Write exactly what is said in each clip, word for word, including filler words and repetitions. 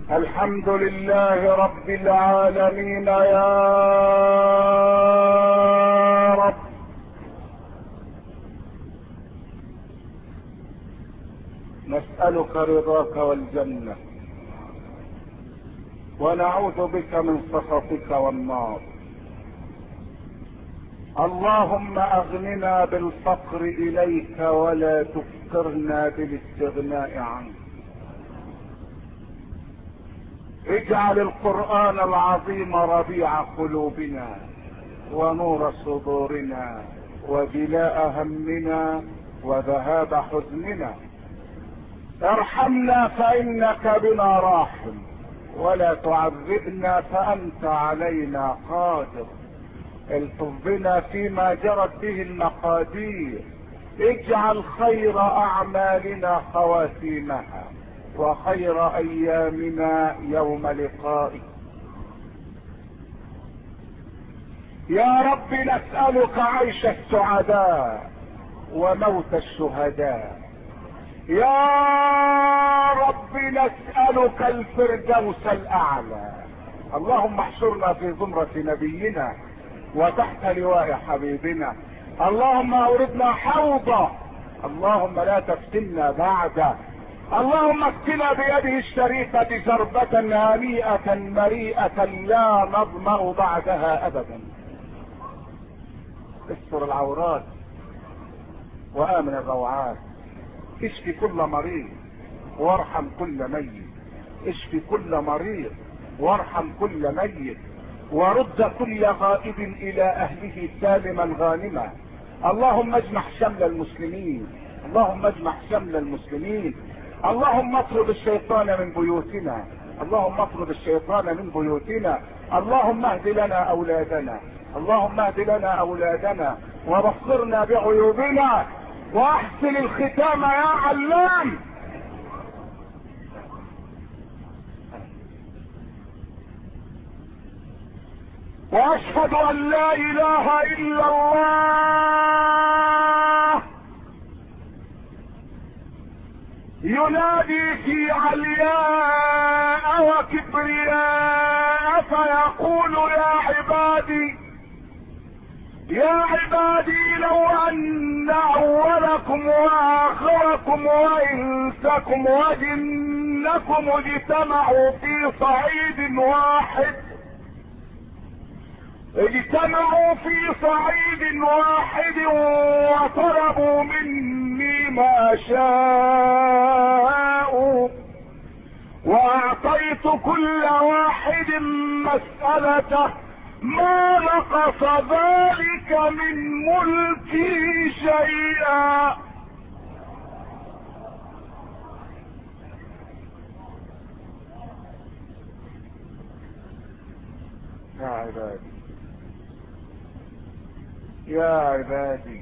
الحمد لله رب العالمين يا رب. نسألك رضاك والجنة ونعوذ بك من سخطك والنار. اللهم اغننا بالفقر اليك ولا تفقرنا بالاستغناء عنك. اجعل القرآن العظيم ربيع قلوبنا ونور صدورنا وجلاء همنا وذهاب حزننا. ارحمنا فانك بنا راحم ولا تعذبنا فانت علينا قادر. الطف بنا فيما جرت به المقادير. اجعل خير اعمالنا خواتيمها وخير ايامنا يوم لقائك. يا رب نسألك عيش السعداء وموت الشهداء. يا رب نسألك الفردوس الاعلى. اللهم احشرنا في زمرة نبينا وتحت لواء حبيبنا. اللهم اوردنا حوضه. اللهم لا تفتنا بعده. اللهم اسقنا بيده الشريفة شربة هنيئة مريئة لا نظمأ بعدها ابدا. استر العورات وامن الروعات. اشفي كل مريض وارحم كل ميت. اشفي كل مريض وارحم كل ميت ورد كل غائب الى اهله سالما غانما. اللهم اجمع شمل المسلمين. اللهم اجمع شمل المسلمين. اللهم اطرد الشيطان من بيوتنا. اللهم اطرد الشيطان من بيوتنا. اللهم اهد لنا اولادنا. اللهم اهد لنا اولادنا وبصرنا بعيوبنا واحسن الختام يا علام. واشهد ان لا اله الا الله ينادي في علياء وكبرياء فيقول يا عبادي يا عبادي لو ان اولكم واخركم وانسكم وجنكم اجتمعوا في صعيد واحد اجتمعوا في صعيد واحد وطلبوا مني ما شاءوا واعطيت كل واحد مسألته ما نقص ذلك من ملكي شيئا. يا عبادي يا عبادي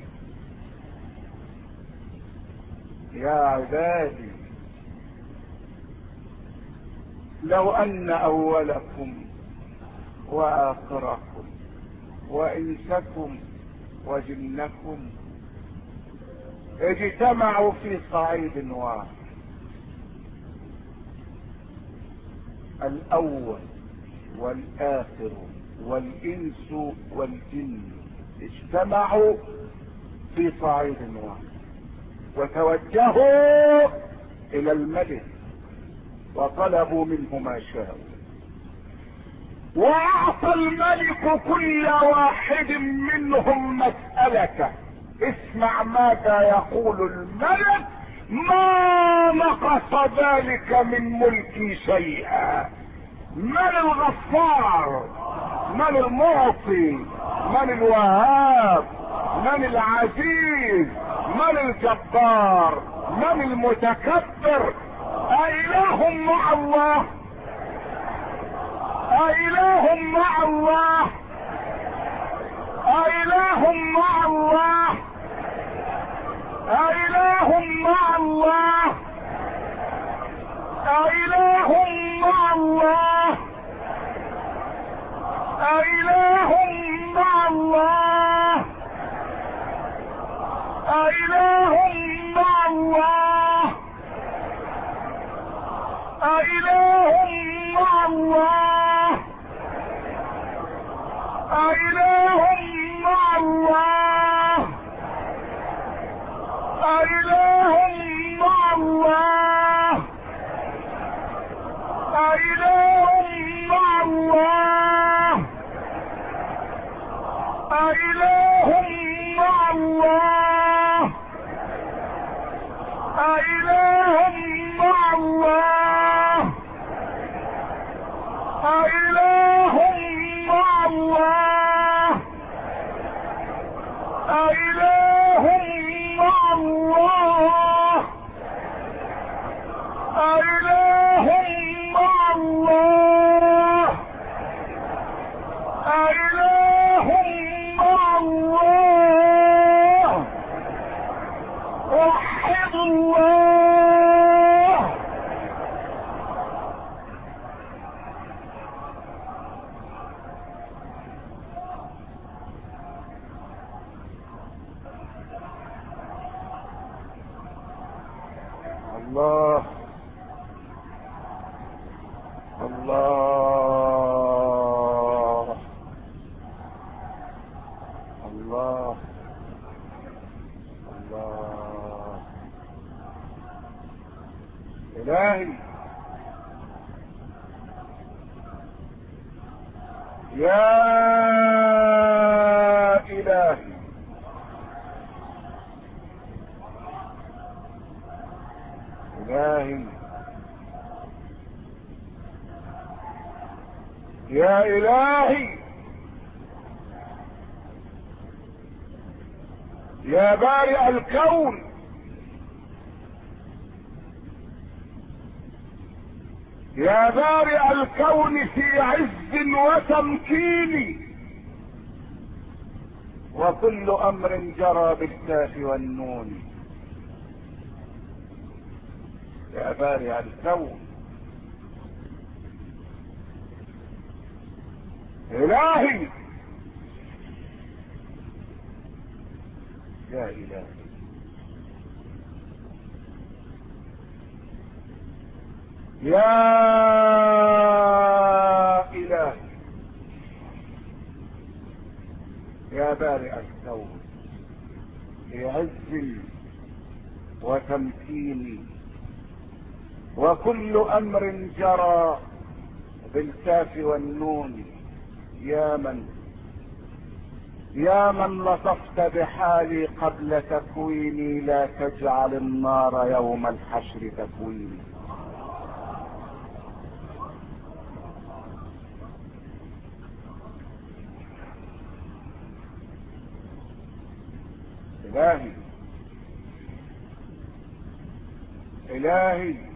يا عبادي لو ان اولكم واخركم وانسكم وجنكم اجتمعوا في صعيد واحد. الاول والاخر والانس والجن اجتمعوا في صعيد واحد وتوجهوا الى الملك وطلبوا منه ما شاءوا واعطى الملك كل واحد منهم مسألته. اسمع ماذا يقول الملك: ما نقص ذلك من ملكي شيئا. من الغفار؟ من المعطي؟ من الوهاب؟ من العزيز؟ من الجبار؟ من المتكبر؟ أإله مع الله؟ أإله مع الله؟ أإله مع الله؟ أإله مع الله؟ أإله مع الله؟ أإله مع الله؟ أإله مع الله؟ أإله أإله مع الله أإله مع الله أإله مع الله أإله مع الله أإله مع الله أإله مع الله أإله مع الله وحد الله. الله الله الله الله. إلهي يا إلهي إلهي يا إلهي يا بارئ الكون يا بارئ الكون في عز وتمكين وكل أمر جرى بالكاف والنون. يا بارئ الكون إلهي يا إلهي يا إلهي يا بارئ الكون في عز وتمكين وكل أمر جرى بالكاف والنون. يا من يا من لطفت بحالي قبل تكويني لا تجعل النار يوم الحشر تكويني. إلهي إلهي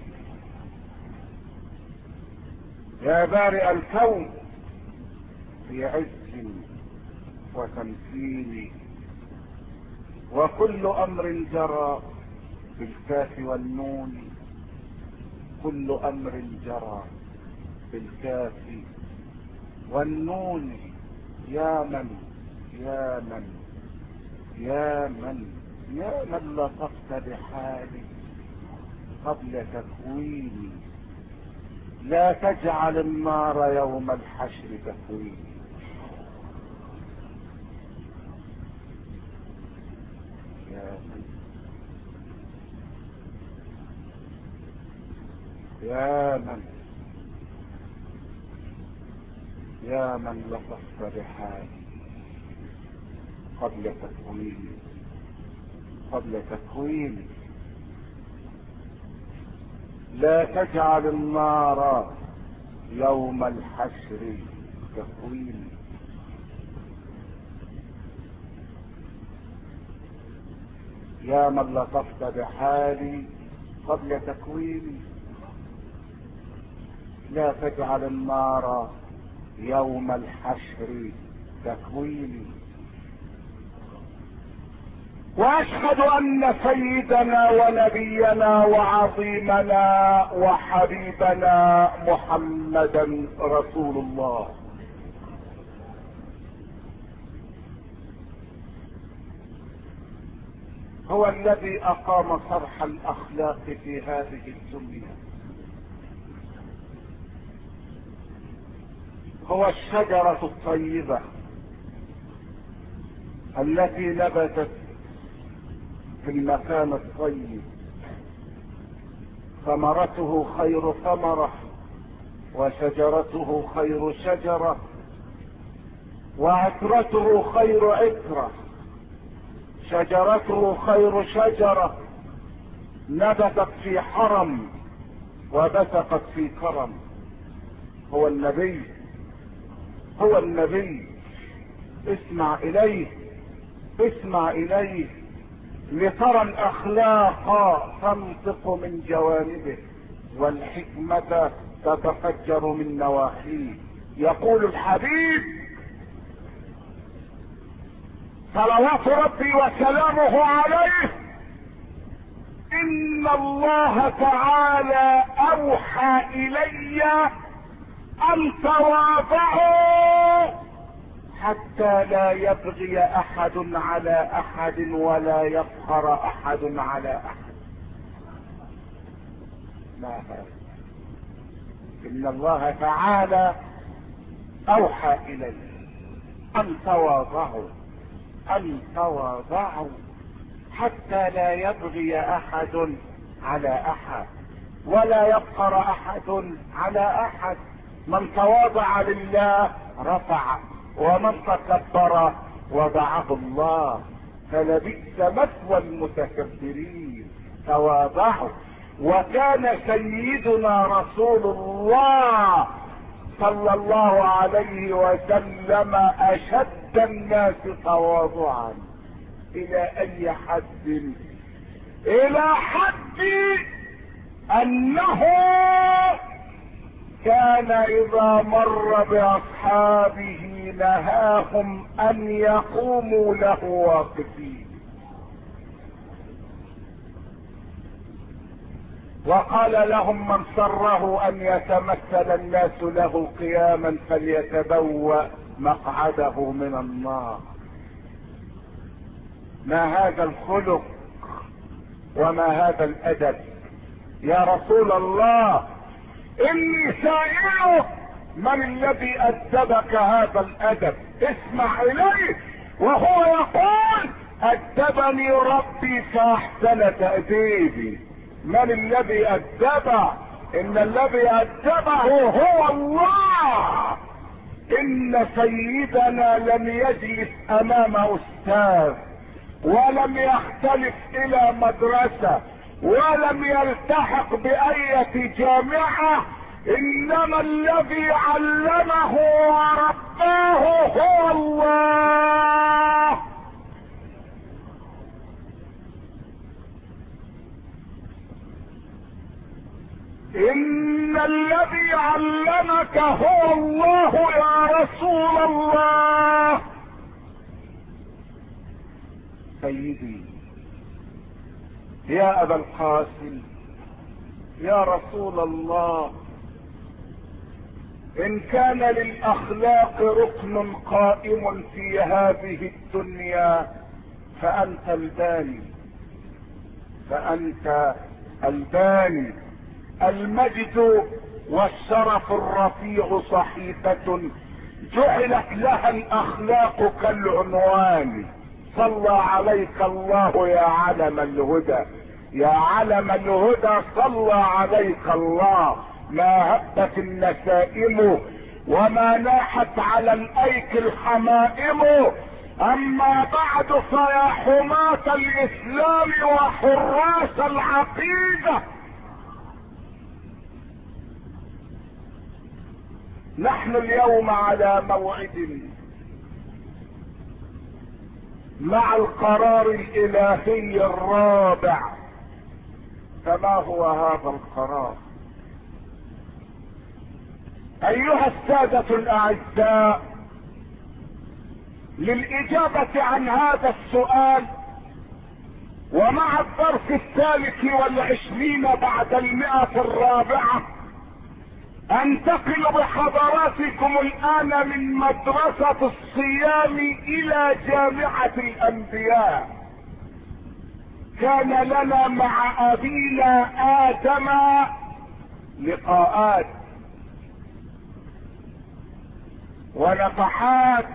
يا بارئ الكون في عز وتمكين وكل أمر جرى بالكاف والنون. كل أمر جرى بالكاف والنون. يا من يا من يا من يا من لطفت بحالي قبل تكويني لا تجعل النار يوم الحشر تكويني. يا من يا من يا من لطفت بحالي قبل تكويني قبل تكويني لا تجعل النار يوم الحشر تكويني. يا من لطفت بحالي قبل تكويني لا تجعل النار يوم الحشر تكويني. واشهد ان سيدنا ونبينا وعظيمنا وحبيبنا محمدا رسول الله هو الذي اقام صرح الاخلاق في هذه الدنيا. هو الشجرة الطيبة التي نبتت في المكان الطيب ثمرته خير ثمرة وشجرته خير شجرة، وعطرته خير عطرة. شجرته خير شجرة نبتت في حرم وبثقت في كرم. هو النبي، هو النبي. اسمع اليه، اسمع اليه لترى الاخلاق تنطق من جوانبه والحكمة تتفجر من نواحيه. يقول الحبيب صلوات ربي وسلامه عليه: ان الله تعالى اوحى الي ان تواضعوا حتى لا يبغي احد على احد ولا يفخر احد على احد. ما هذا؟ ان الله تعالى اوحى الي ان تواضعوا، ان تواضعوا حتى لا يبغي احد على احد ولا يفخر احد على احد. من تواضع لله رفع، ومن تكبر وضعه الله، فلبئس مثوى المتكبرين. تواضعوا. وكان سيدنا رسول الله صلى الله عليه وسلم اشد الناس تواضعا. الى اي حد؟ الى حد انه كان اذا مر باصحابه نهاهم ان يقوموا له واقفين، وقال لهم: من سره ان يتمثل الناس له قياما فليتبوأ مقعده من النار. ما هذا الخلق وما هذا الادب يا رسول الله؟ اني سائلك: من الذي ادبك هذا الادب؟ اسمع اليه وهو يقول: ادبني ربي فاحسن تأديبي. من الذي ادبه؟ ان الذي ادبه هو الله. ان سيدنا لم يجلس امام استاذ، ولم يختلف الى مدرسة، ولم يلتحق بأية جامعة، انما الذي علمه ورباه هو الله. ان الذي علمك هو الله يا رسول الله. سيدي يا ابا القاسم، يا رسول الله، ان كان للاخلاق ركن قائم في هذه الدنيا فانت الباني، فانت الباني. المجد والشرف الرفيع صحيفة جعلت لها الاخلاق كالعنوان. صلى عليك الله يا علم الهدى، يا علم الهدى صلى عليك الله. ما هبت النسائم وما ناحت على الايك الحمائم. اما بعد فيا حماة الاسلام وحراس العقيدة، نحن اليوم على موعد مع القرار الالهي الرابع. فما هو هذا القرار؟ ايها السادة الاعزاء، للاجابة عن هذا السؤال ومع الظرف الثالث والعشرين بعد المئة الرابعة انتقل بحضراتكم الان من مدرسة الصيام الى جامعة الانبياء. كان لنا مع ابينا ادم لقاءات ونفحات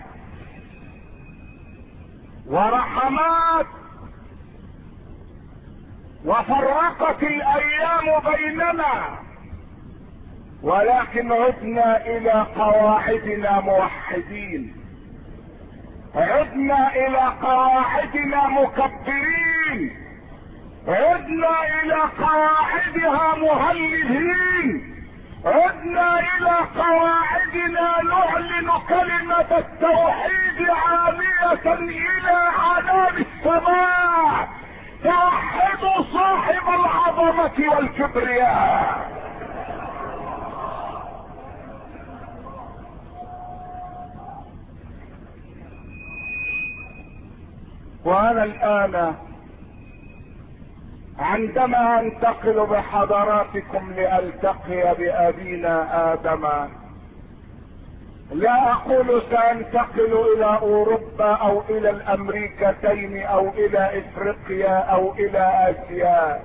ورحمات، وفرقت الايام بيننا، ولكن عدنا الى قواعدنا موحدين، عدنا الى قواعدنا مكبرين، عدنا الى قواعدها مهللين، عدنا الى قواعدنا نعلن كلمة التوحيد عالية الى عنان السماء، توحدوا صاحب العظمة والكبرياء. وانا الان عندما انتقل بحضراتكم لالتقي بابينا ادم، لا اقول سانتقل الى اوروبا او الى الامريكتين او الى افريقيا او الى اسيا،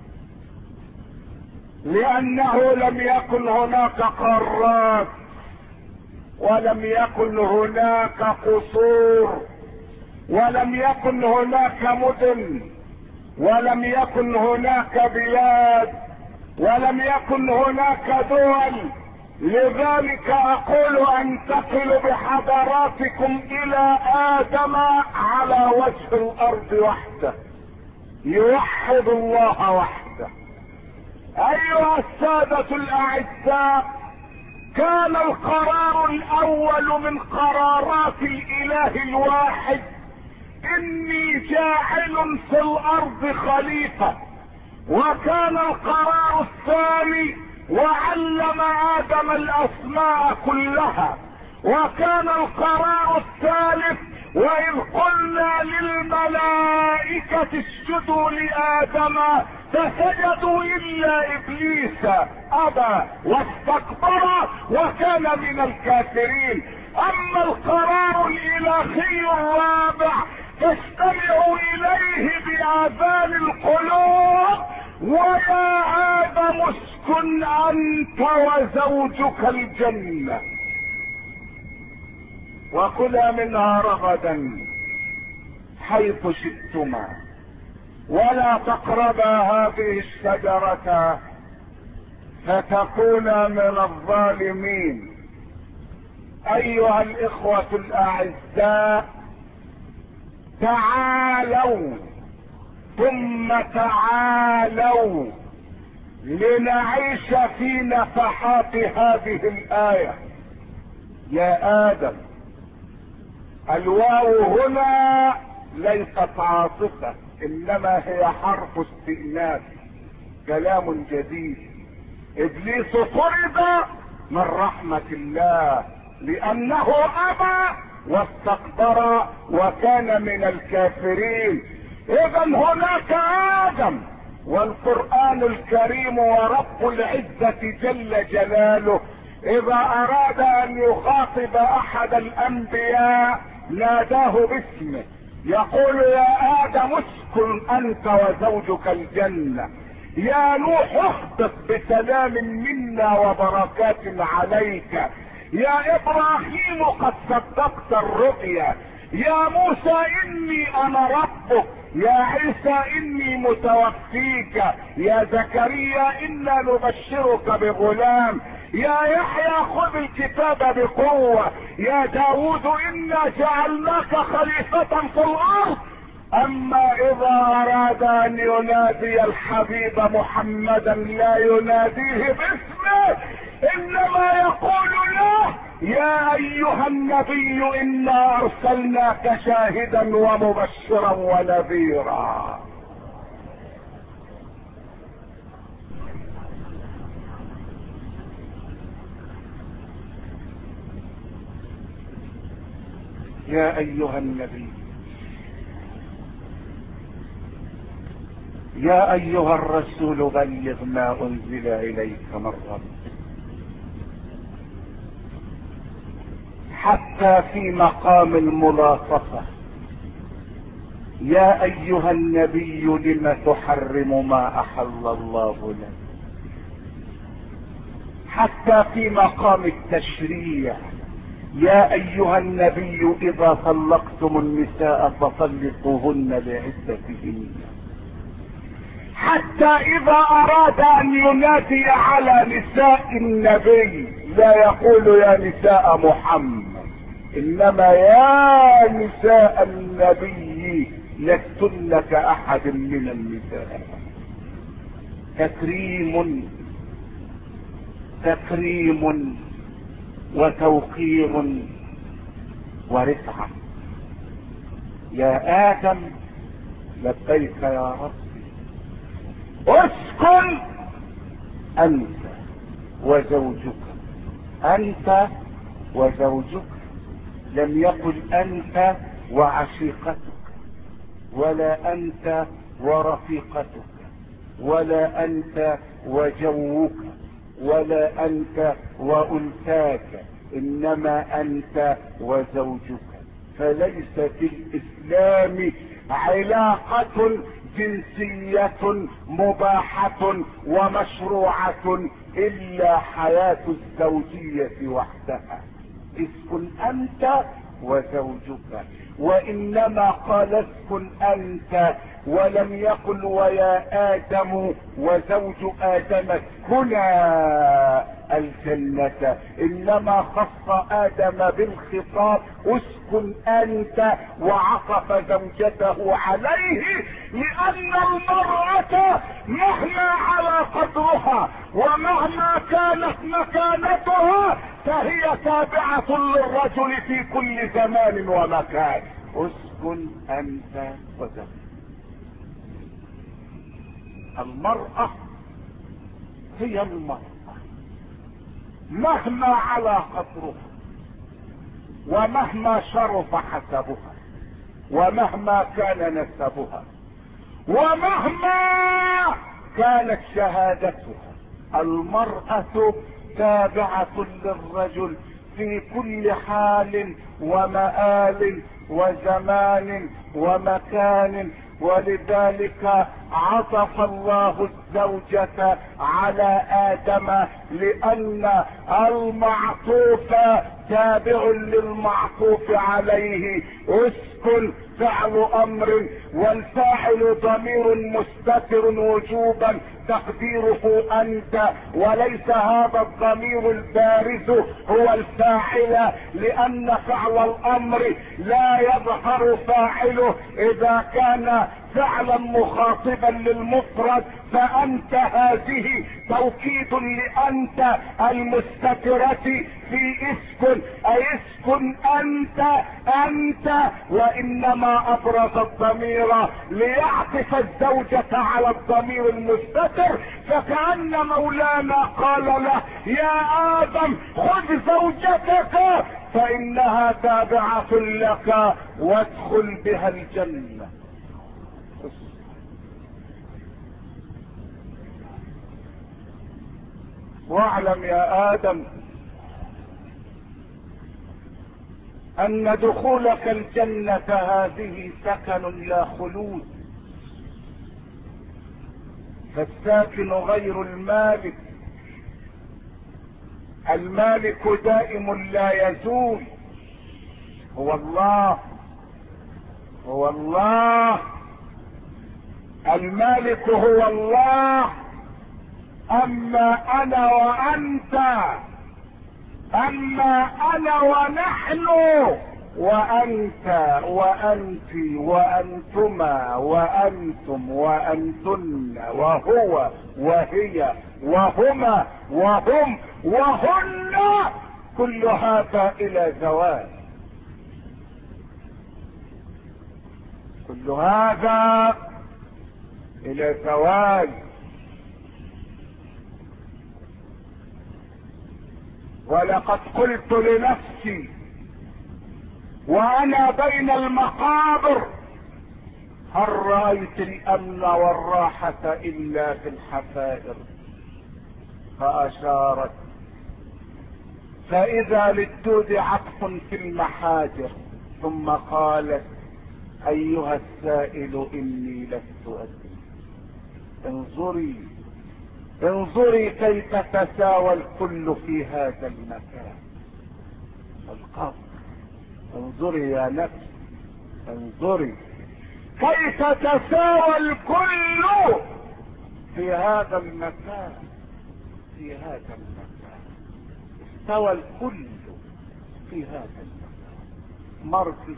لانه لم يكن هناك قارات، ولم يكن هناك قصور، ولم يكن هناك مدن، ولم يكن هناك بلاد، ولم يكن هناك دول. لذلك اقول انتقل بحضراتكم الى ادم على وجه الارض وحده، يوحد الله وحده. ايها السادة الاعزاء، كان القرار الاول من قرارات الاله الواحد اني جاعل في الارض خليفة، وكان القرار الثاني وعلم ادم الاسماء كلها، وكان القرار الثالث واذ قلنا للملائكة اسجدوا لادم فسجدوا الا ابليس ابى واستكبر وكان من الكافرين. اما القرار الالهي الرابع تستمع اليه باذان القلوب: ويا ادم اسكن انت وزوجك الجنة وكلا منها رغدا حيث شئتما ولا تقربا هذه الشجرة فتكونا من الظالمين. ايها الاخوة الاعزاء، تعالوا ثم تعالوا لنعيش في نفحات هذه الآية. يا آدم، الواو هنا ليست عاطفة، انما هي حرف استئناف، كلام جديد. ابليس طرد من رحمة الله لانه ابى واستكبر وكان من الكافرين. اذا هناك ادم، والقرآن الكريم ورب العزة جل جلاله اذا اراد ان يخاطب احد الانبياء ناداه باسمه، يقول: يا ادم اسكن انت وزوجك الجنة، يا نوح اهبط بسلام منا وبركات عليك، يا ابراهيم قد صدقت الرؤيا، يا موسى اني انا ربك، يا عيسى اني متوفيك، يا زكريا انا نبشرك بغلام، يا يحيى خذ الكتاب بقوة، يا داود انا جعلناك خليفة في الارض. اما اذا اراد ان ينادي الحبيب محمدا لا يناديه باسمه، انما يقول له: يا ايها النبي انا ارسلناك شاهدا ومبشرا ونذيرا. يا ايها النبي، يا ايها الرسول بلغ ما انزل اليك من ربك. حتى في مقام الملاطفة: يا ايها النبي لم تحرم ما احل الله لك. حتى في مقام التشريع: يا ايها النبي اذا طلقتم النساء فطلقوهن لعدتهن. حتى اذا اراد ان ينادي على نساء النبي لا يقول يا نساء محمد، انما يا نساء النبي لستن كاحد من النساء. تكريم تكريم وتوقير ورفعة. يا آدم لبيك يا ربي، اسكن أنت وزوجك، أنت وزوجك، لم يقل أنت وعشيقتك، ولا أنت ورفيقتك، ولا أنت وجوك، ولا أنت وأنثاك، إنما أنت وزوجك. فليس في الإسلام علاقة جنسية مباحة ومشروعة إلا حياة الزوجية وحدها. اسكن أنت وزوجك، وإنما قال اسكن أنت ولم يقل ويا آدم وزوج آدم اسكنا الجنة، إنما خص آدم بالخطاب اسكن أنت وعطف زوجته عليه، لأن المرأة مهما على قدرها ومهما كانت مكانتها فهي تابعة للرجل في كل زمان ومكان. اسكن أنت وزوجك. المرأة هي المرأة مهما على قدرها ومهما شرف حسبها ومهما كان نسبها ومهما كانت شهادتها، المرأة تابعة للرجل في كل حال ومآل وزمان ومكان. ولذلك عطف الله الزوجة على آدم، لأن المعطوف تابع للمعطوف عليه. اسكن فعل أمر والفاعل ضمير مستتر وجوبا تقديره أنت، وليس هذا الضمير البارز هو الفاعل، لأن فعل الأمر لا يظهر فاعله إذا كان فعلا مخاطبا للمفرد. فأنت هذه توكيد لأنت المستترة في اسكن، أي اسكن أنت أنت، وإنما أبرز الضمير ليعطف الزوجة على الضمير المستتر. فكأن مولانا قال له يا آدم خذ زوجتك فإنها تابعة لك وادخل بها الجنة. واعلم يا آدم أن دخولك الجنة هذه سكن لا خلود، فالساكن غير المالك، المالك دائم لا يزول، هو الله هو الله المالك هو الله. اما انا وانت، اما انا ونحن وانت وانت وانتما وانتم وانتن وهو وهي وهما وهم وهن، كل هذا الى زوال، كل هذا الى زوال. ولقد قلت لنفسي وانا بين المقابر هل رأيت الامن والراحة الا في الحفائر؟ فاشارت، فاذا للدود عطف في المحاجر، ثم قالت ايها السائل اني لست ادري. انظري انظري كيف تساوى الكل في هذا المكان القبر. انظري يا نفس، انظري كيف تساوى الكل في هذا المكان، في هذا المكان استوى الكل في هذا المكان. مركز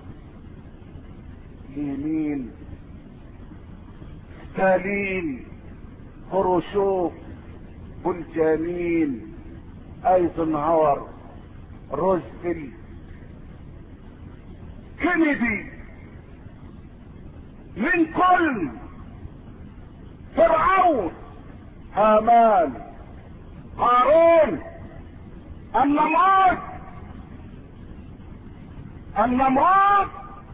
لينين، ستالين، خروشوف، بولجانين، ايزنهاور، روزفلت، كينيدي، لينكولن، فرعون، هامان، قارون، النمرود، النمرود،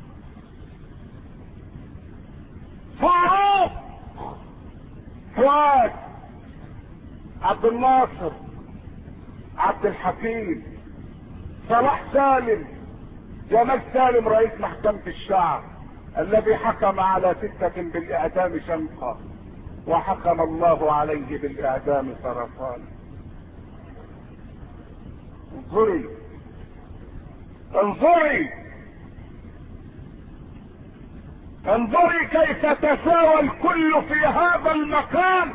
فاروق، فؤاد، عبد الناصر، عبد الحكيم، صلاح سالم، جمال سالم رئيس محكمة الشعب الذي حكم على ستة بالاعدام شنقا وحكم الله عليه بالاعدام سرطان. انظري انظري انظري كيف تساوى الكل في هذا المكان.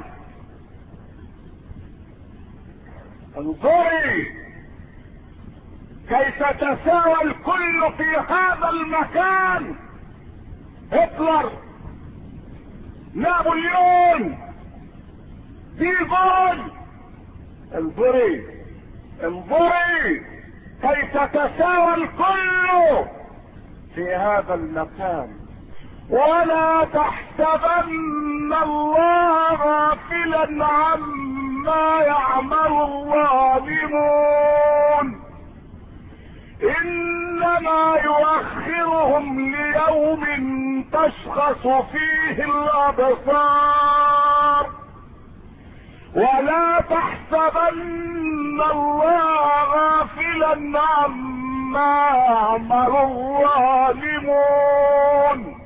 انظري كيف تساوى الكل في هذا المكان. هتلر، نابليون، ديغول. انظري انظري كيف تساوى الكل في هذا المكان. ولا تحسبن الله غافلا عما يعمل الظالمون، انما يؤخرهم ليوم تشخص فيه الابصار. ولا تحسبن الله غافلا عما يعمل الظالمون،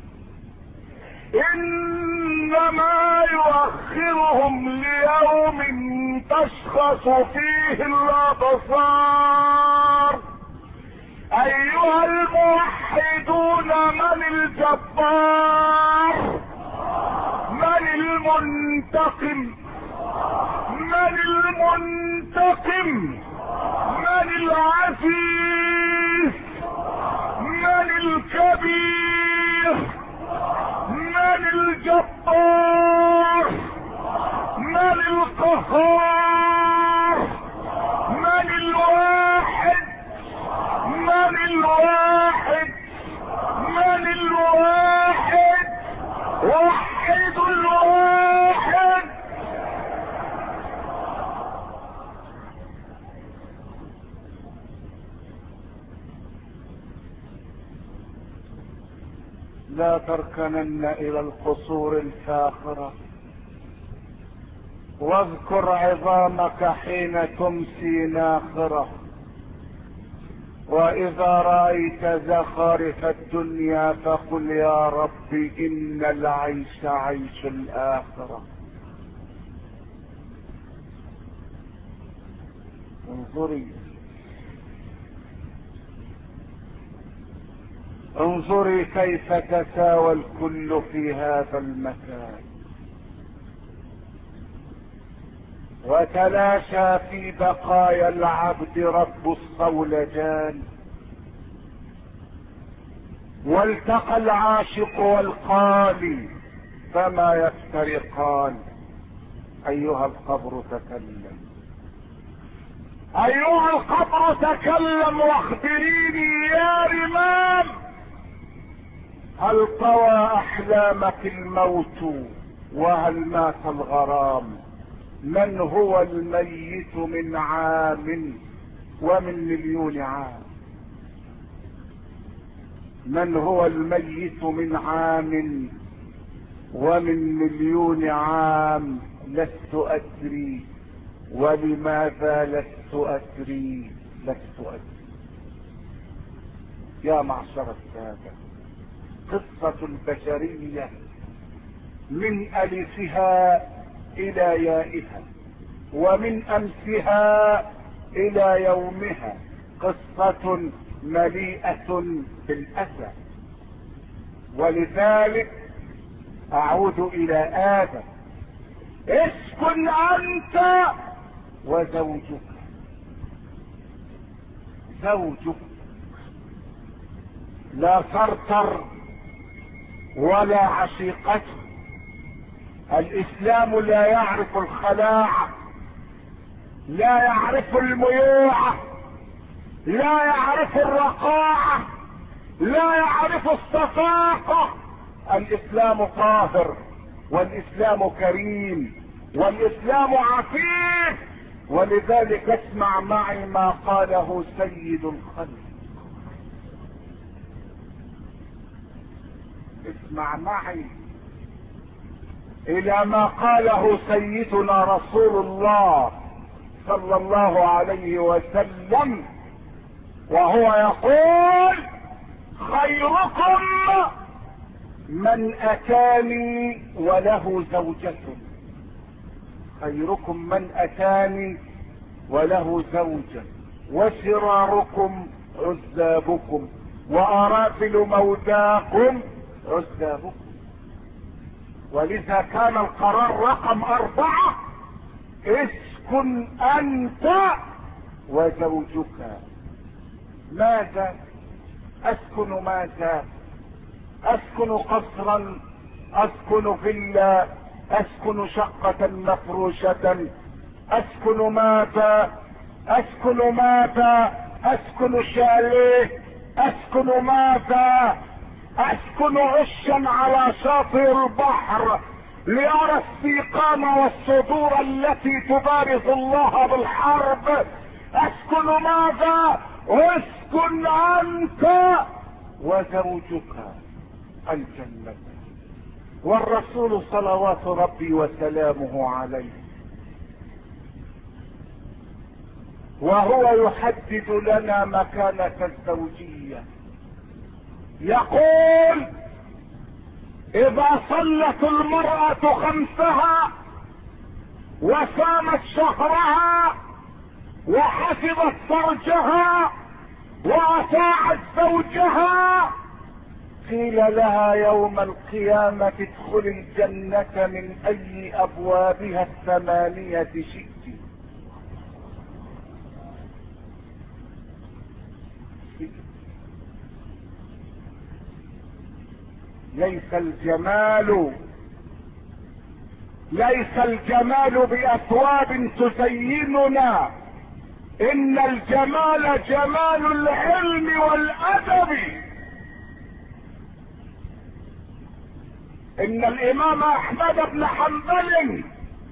انما يؤخرهم ليوم تشخص فيه الابصار. ايها الموحدون، من الجبار؟ من المنتقم؟ من المنتقم؟ من العزيز؟ من الكبير؟ من الجبار؟ من القهار؟ من الواحد؟ من الواحد؟ من الواحد؟ وحد الواحد. لا تركنن الى القصور الفاخرة، واذكر عظامك حين تمسي ناخرة. واذا رأيت زخارف الدنيا فقل يا رب ان العيش عيش الاخرة. انظري انظري كيف تساوى الكل في هذا المكان، وتلاشى في بقايا العبد رب الصولجان، والتقى العاشق والقالي فما يفترقان. ايها القبر تكلم، ايها القبر تكلم واخبريني يا رمام، هل طوى احلامك الموت وهل مات الغرام؟ من هو الميت من عام ومن مليون عام؟ من هو الميت من عام ومن مليون عام؟ لست ادري، ولماذا لست ادري؟ لست ادري. يا معشر السادة، قصة البشرية من الفها الى يائها ومن امسها الى يومها قصة مليئة بالاسى. ولذلك اعود الى ادم اسكن انت وزوجك. زوجك لا صرصر ولا عشيقته. الاسلام لا يعرف الخلاع، لا يعرف الميوعة، لا يعرف الرقاعة، لا يعرف الصفاقة. الاسلام طاهر، والاسلام كريم، والاسلام عفيف. ولذلك اسمع معي ما قاله سيد الخلق. اسمع معي الى ما قاله سيدنا رسول الله صلى الله عليه وسلم، وهو يقول: خيركم من اتاني وله زوجة. خيركم من اتاني وله زوجة، وشراركم عزابكم، وارافل موتاكم عزابكم. ولذا كان القرار رقم اربعة: اسكن انت وزوجك. ماذا اسكن؟ ماذا اسكن؟ قصرا؟ اسكن فيلا؟ اسكن شقة مفروشة؟ اسكن ماذا؟ اسكن ماذا؟ اسكن شاليه؟ اسكن ماذا؟ اسكن عشا على شاطئ البحر ليرى السيقان والصدور التي تبارز الله بالحرب؟ اسكن ماذا؟ اسكن انت وزوجك الجنة. والرسول صلوات ربي وسلامه عليه وهو يحدد لنا مكانة الزوجية يقول: اذا صلت المرأة خمسها وصامت شهرها وحفظت فرجها واطاعت زوجها، قيل لها يوم القيامة ادخل الجنة من اي ابوابها الثمانية شئت. ليس الجمال ليس الجمال باثواب تزيننا، ان الجمال جمال العلم والادب. ان الامام احمد بن حنبل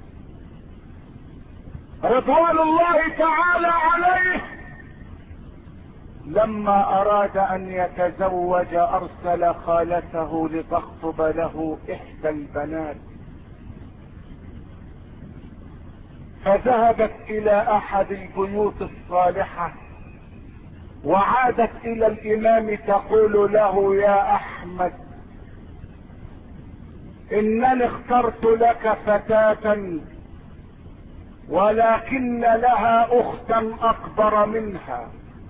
رضوان الله تعالى عليه لما اراد ان يتزوج ارسل خالته لتخطب له احدى البنات، فذهبت الى احد البيوت الصالحة وعادت الى الامام تقول له: يا احمد، انني اخترت لك فتاة ولكن لها اختا اكبر منها.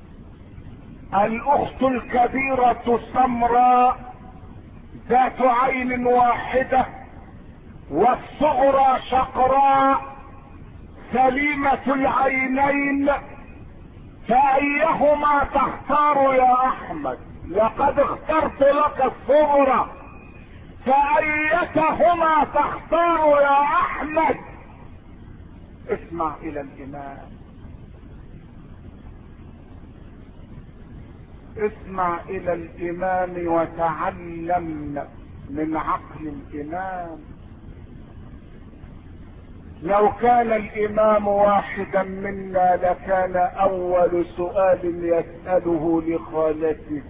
الاخت الكبيرة سمراء ذات عين واحدة، والصغرى شقراء سليمة العينين، فايهما تختار يا احمد؟ لقد اخترت لك الصغرى، فايتهما تختار يا احمد؟ اسمع الى الامام، اسمع الى الامام وتعلم من عقل الامام. لو كان الامام واحدا منا لكان اول سؤال يسأله لخالته: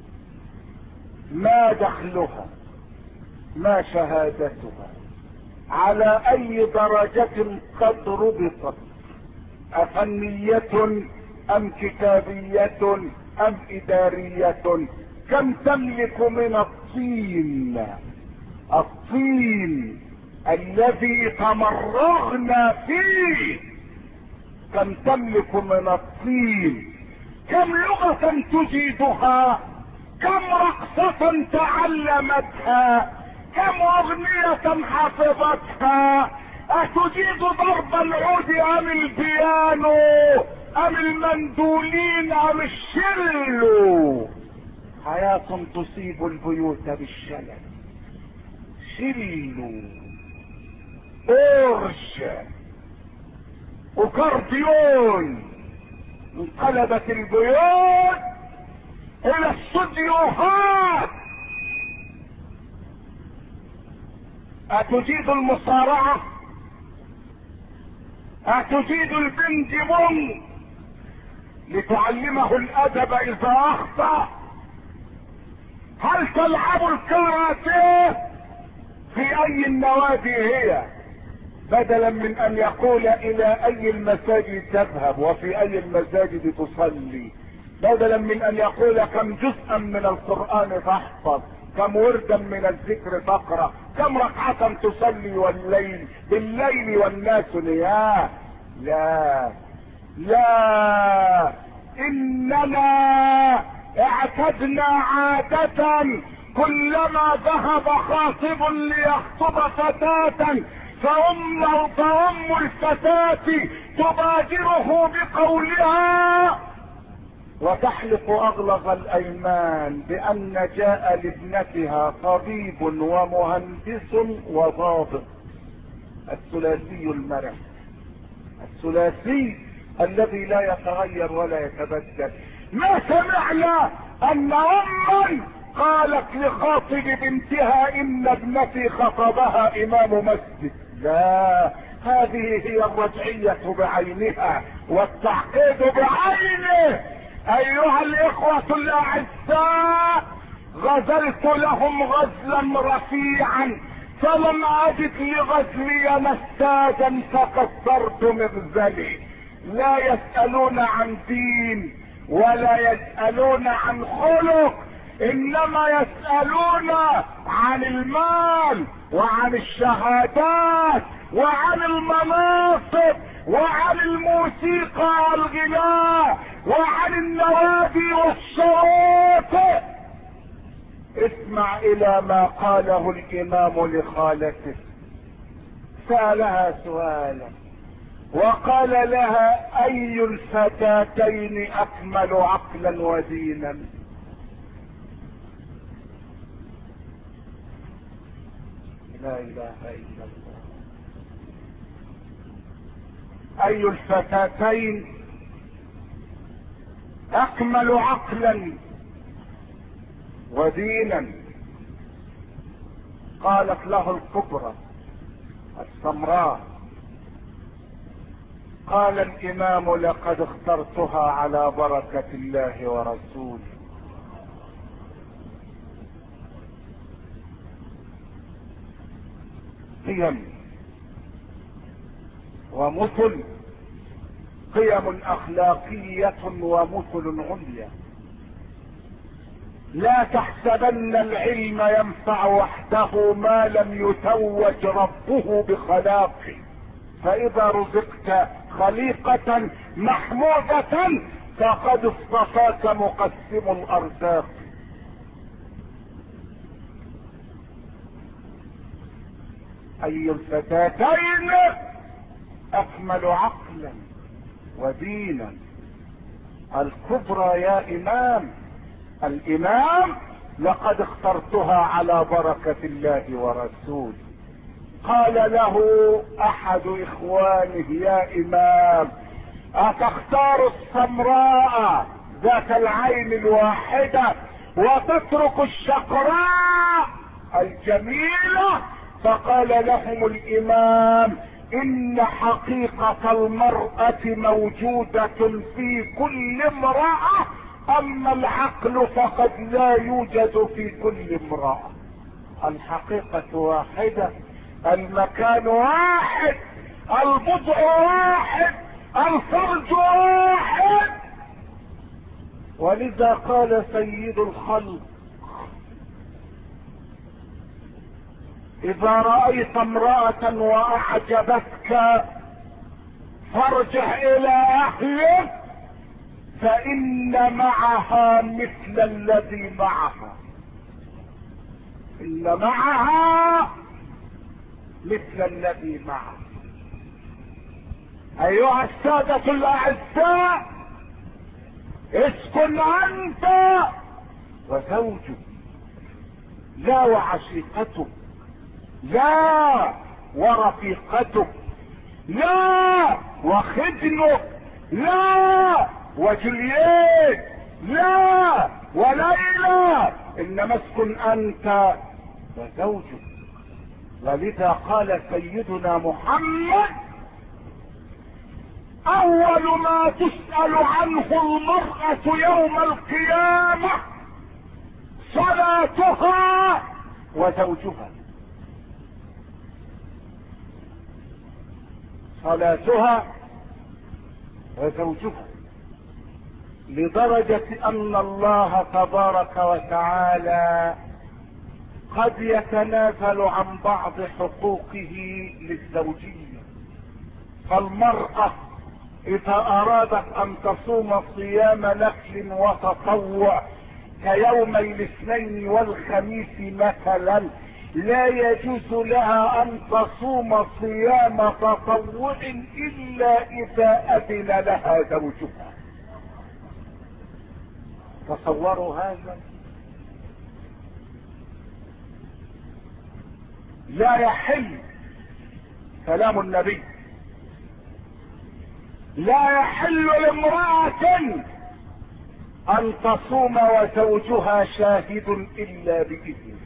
ما دخلها؟ ما شهادتها؟ على اي درجة قد ربطت؟ افنية ام كتابية ام ادارية؟ كم تملك من الطين الطين الذي تمرغنا فيه؟ كم تملك من الطين؟ كم لغة تجيدها؟ كم رقصة تعلمتها؟ كم اغنية حفظتها؟ اتجيد ضرب العود ام البيانو ام المندولين ام الشلو؟ حياة تصيب البيوت بالشلل. شلو اورش وكارديون انقلبت البيوت الى استوديوهات. اتجيد المصارعة؟ اتجيد البنج بونج لتعلمه الادب اذا اخطأ؟ هل تلعب الكاراتيه؟ في اي النوادي هي؟ بدلا من ان يقول الى اي المساجد تذهب وفي اي المساجد تصلي، بدلا من ان يقول كم جزءا من القرآن تحفظ، كم وردا من الذكر تقرأ، كم ركعة تصلي والليل بالليل والناس نياه. لا لا، اننا اعتدنا عادة كلما ذهب خاطب ليخطب فتاة فأم فأم الفتاة تبادره بقولها وتحلف اغلظ الايمان بان جاء لابنتها طبيب ومهندس وضابط. الثلاثي المرح، الثلاثي الذي لا يتغير ولا يتبدل. ما سمعنا ان اما قالت لخاطب بنتها ان ابنتي خطبها امام مسجد. لا، هذه هي الرجعية بعينها والتعقيد بعينه. ايها الاخوة الاعزاء، غزلت لهم غزلا رفيعا فلم اجد لغزلي نساجا فكسرت مغزلي. لا يسألون عن دين ولا يسألون عن خلق، انما يسألون عن المال وعن الشهادات وعن المناصب وعن الموسيقى والغناء وعن النوادي والشواطئ. اسمع الى ما قاله الامام لخالته. سألها سؤالا وقال لها اي الفتاتين اكمل عقلا ودينا؟ لا اله الا الله. اي الفتاتين اكمل عقلا ودينا؟ قالت له الكبرى السمراء. قال الامام لقد اخترتها على بركة الله ورسوله. قيم ومثل، قيم اخلاقية ومثل عليا. لا تحسبن العلم ينفع وحده ما لم يتوج ربه بخلاقه، فاذا رزقت خليقة محمودة فقد اصطفاك مقسم الارزاق. اي الفتاتين اكمل عقلا ودينا؟ الكبرى يا امام، الامام لقد اخترتها على بركة الله ورسوله. قال له احد اخوانه يا امام اتختار السمراء ذات العين الواحدة وتترك الشقراء الجميلة؟ فقال لهم الامام ان حقيقة المرأة موجودة في كل امرأة، اما العقل فقد لا يوجد في كل امرأة. الحقيقة واحدة، المكان واحد، البضع واحد، الفرج واحد. ولذا قال سيد الخلق اذا رأيت امرأة واعجبتك فارجع الى اهلك فان معها مثل الذي معها. ان معها مثل الذي معها. ايها السادة الاعزاء، اسكن انت وزوجك، لا وعشيقتك، لا ورفيقتك، لا وخدمك، لا وجليت، لا وليلى، انما اسكن انت وزوجك. ولذا قال سيدنا محمد: اول ما تسأل عنه المرأة يوم القيامة صلاتها وزوجها. صلاتها وزوجها، لدرجة ان الله تبارك وتعالى قد يتنازل عن بعض حقوقه للزوجية. فالمرأة اذا ارادت ان تصوم صيام نفل وتطوع كيومي الاثنين والخميس مثلا، لا يجوز لها ان تصوم صيام تطوع الا اذا اذن لها زوجها. تصوروا هذا. لا يحل كلام النبي، لا يحل لامرأة ان تصوم وزوجها شاهد الا باذنه،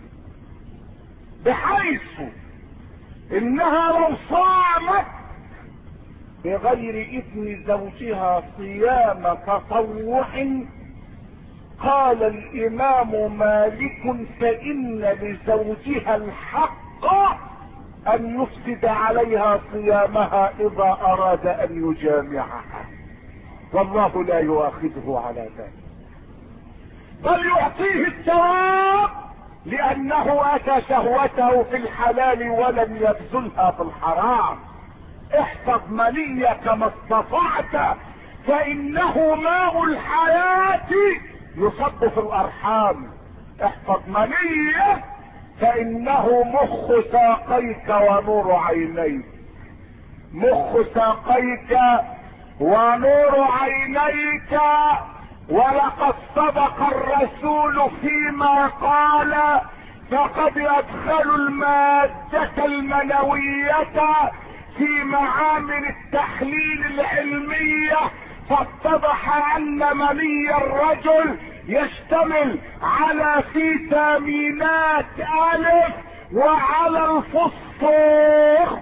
بحيث انها لو صامت بغير اذن زوجها صيام تطوع، قال الامام مالك: فان لزوجها الحق ان يفسد عليها صيامها اذا اراد ان يجامعها، والله لا يؤاخذه على ذلك، بل يعطيه الثواب لانه اتى شهوته في الحلال ولم يبذلها في الحرام. احفظ منيك ما استطعت، فانه ماء الحياة يصب في الارحام. احفظ منيك، فانه مخ ساقيك ونور عينيك. مخ ساقيك ونور عينيك. ولقد صدق الرسول فيما قال: فقد يدخل المادة المنوية في معامل التحليل العلمية، فاتضح ان مني الرجل يشتمل على فيتامينات الف وعلى الفوسفور.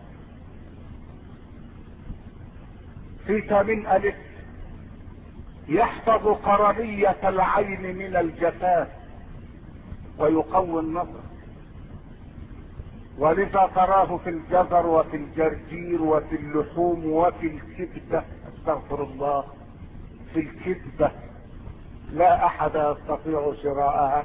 فيتامين الف يحفظ قرنية العين من الجفاف ويقوي النظر، ولذا تراه في الجزر وفي الجرجير وفي اللحوم وفي الكبدة. استغفر الله، في الكبدة لا احد يستطيع شراءها.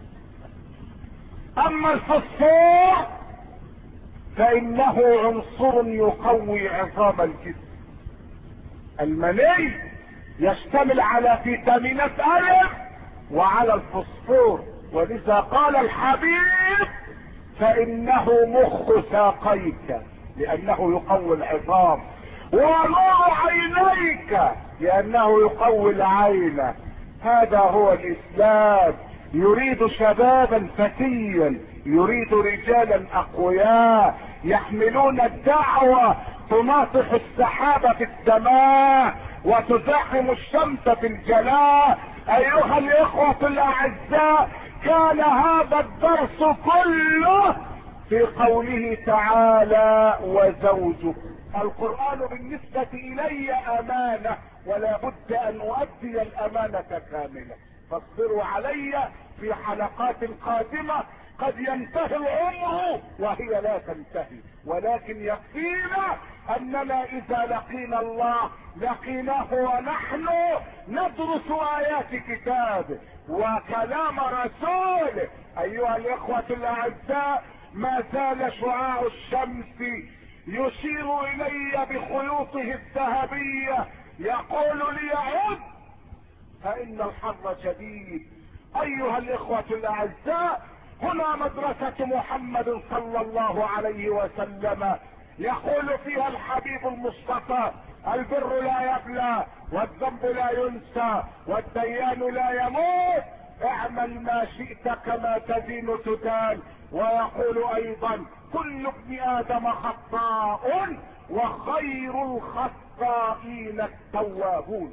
اما الفوسفور فانه عنصر يقوي عظام الجسم. المني يشتمل على فيتامينات الف وعلى الفوسفور، ولذا قال الحبيب: فانه مخ ساقيك، لانه يقوي العظام، ونور عينيك، لانه يقوي العين. هذا هو الاسلام، يريد شبابا فتيا، يريد رجالا اقوياء يحملون الدعوة تناطح السحاب في السماء وتزاحم الشمس في الجلاء. ايها الاخوة الاعزاء، كان هذا الدرس كله في قوله تعالى: وزوجك. القرآن بالنسبة الي امانة، ولا بد ان اؤدي الامانة كاملة. فاصبروا علي في حلقات قادمة، قد ينتهي العمر وهي لا تنتهي، ولكن يكفينا اننا اذا لقينا الله لقيناه ونحن ندرس ايات كتابه وكلام رسوله. ايها الاخوة الاعزاء، ما زال شعاع الشمس يشير الي بخيوطه الذهبية يقول لي: عد، فان الحر شديد. ايها الاخوة الاعزاء، هنا مدرسة محمد صلى الله عليه وسلم يقول فيها الحبيب المصطفى: البر لا يبلى والذنب لا ينسى والديان لا يموت، اعمل ما شئت كما تدين تدان. ويقول ايضا: كل ابن ادم خطاء وخير الخطائين التوابون.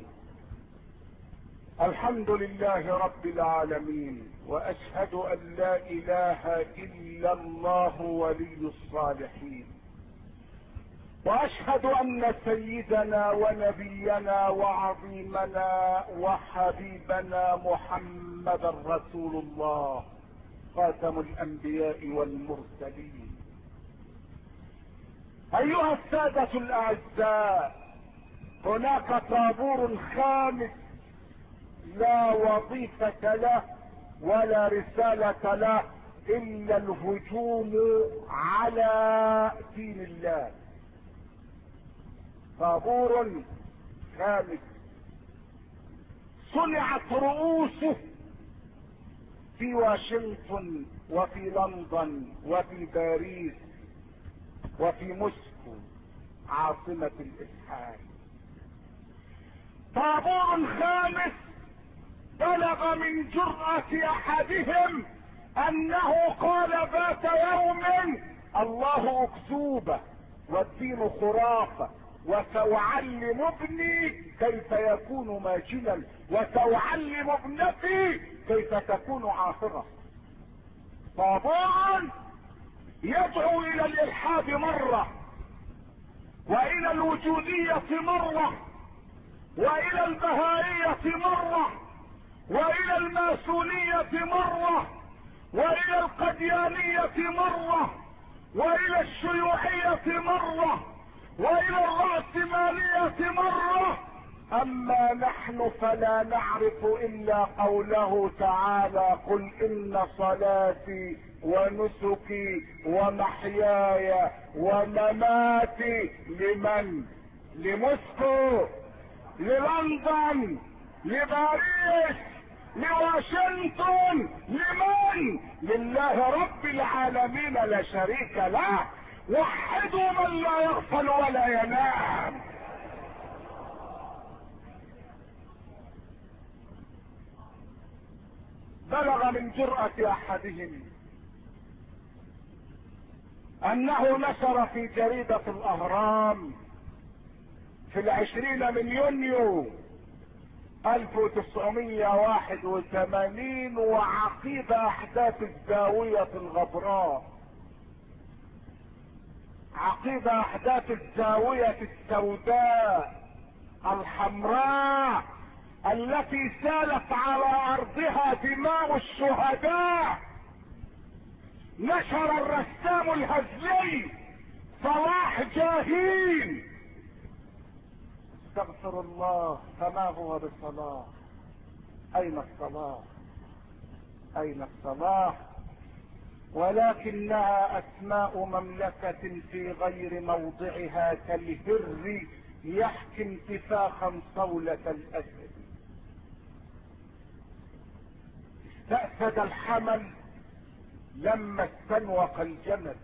الحمد لله رب العالمين، واشهد ان لا اله الا الله ولي الصالحين، واشهد ان سيدنا ونبينا وعظيمنا وحبيبنا محمدا رسول الله خاتم الانبياء والمرسلين. ايها السادة الاعزاء، هناك طابور خامس لا وظيفة له ولا رسالة له الا الهجوم على دين الله. طابور خامس صنعت رؤوسه في واشنطن وفي لندن وفي باريس وفي موسكو عاصمة الاسحاق. طابور خامس بلغ من جرأة احدهم انه قال ذات يوم: الله اكذوبة والدين خرافة، وسأعلم ابني كيف يكون ماجنا، وسأعلم ابنتي كيف تكون عاصرة. طابور يدعو الى الالحاد مرة، والى الوجودية مرة، والى البهائية مرة، والى الماسونية مرة، والى القديانية مرة، والى الشيوعية مرة، والى الرأسمالية مرة. اما نحن فلا نعرف الا قوله تعالى: قل ان صلاتي ونسكي ومحياي ومماتي لمن؟ لموسكو، للندن، لباريس، لواشنطن، لمن؟ لله رب العالمين لا شريك له. وحدوا من لا يغفل ولا ينام. بلغ من جرأة احدهم انه نشر في جريدة الاهرام في العشرين من يونيو الف وتسعمائة وواحد وثمانين وعقيب احداث الزاوية الغبراء، عقيب احداث الزاوية السوداء الحمراء التي سالت على ارضها دماء الشهداء، نشر الرسام الهزلي صلاح جاهين. استغفر الله، فما هو بالصلاح؟ اين الصلاح؟ اين الصلاح؟ ولكنها اسماء مملكة في غير موضعها كالهر يحكي انتفاخا صولة الاسد. استأسد الحمل لما استنوق الجمل،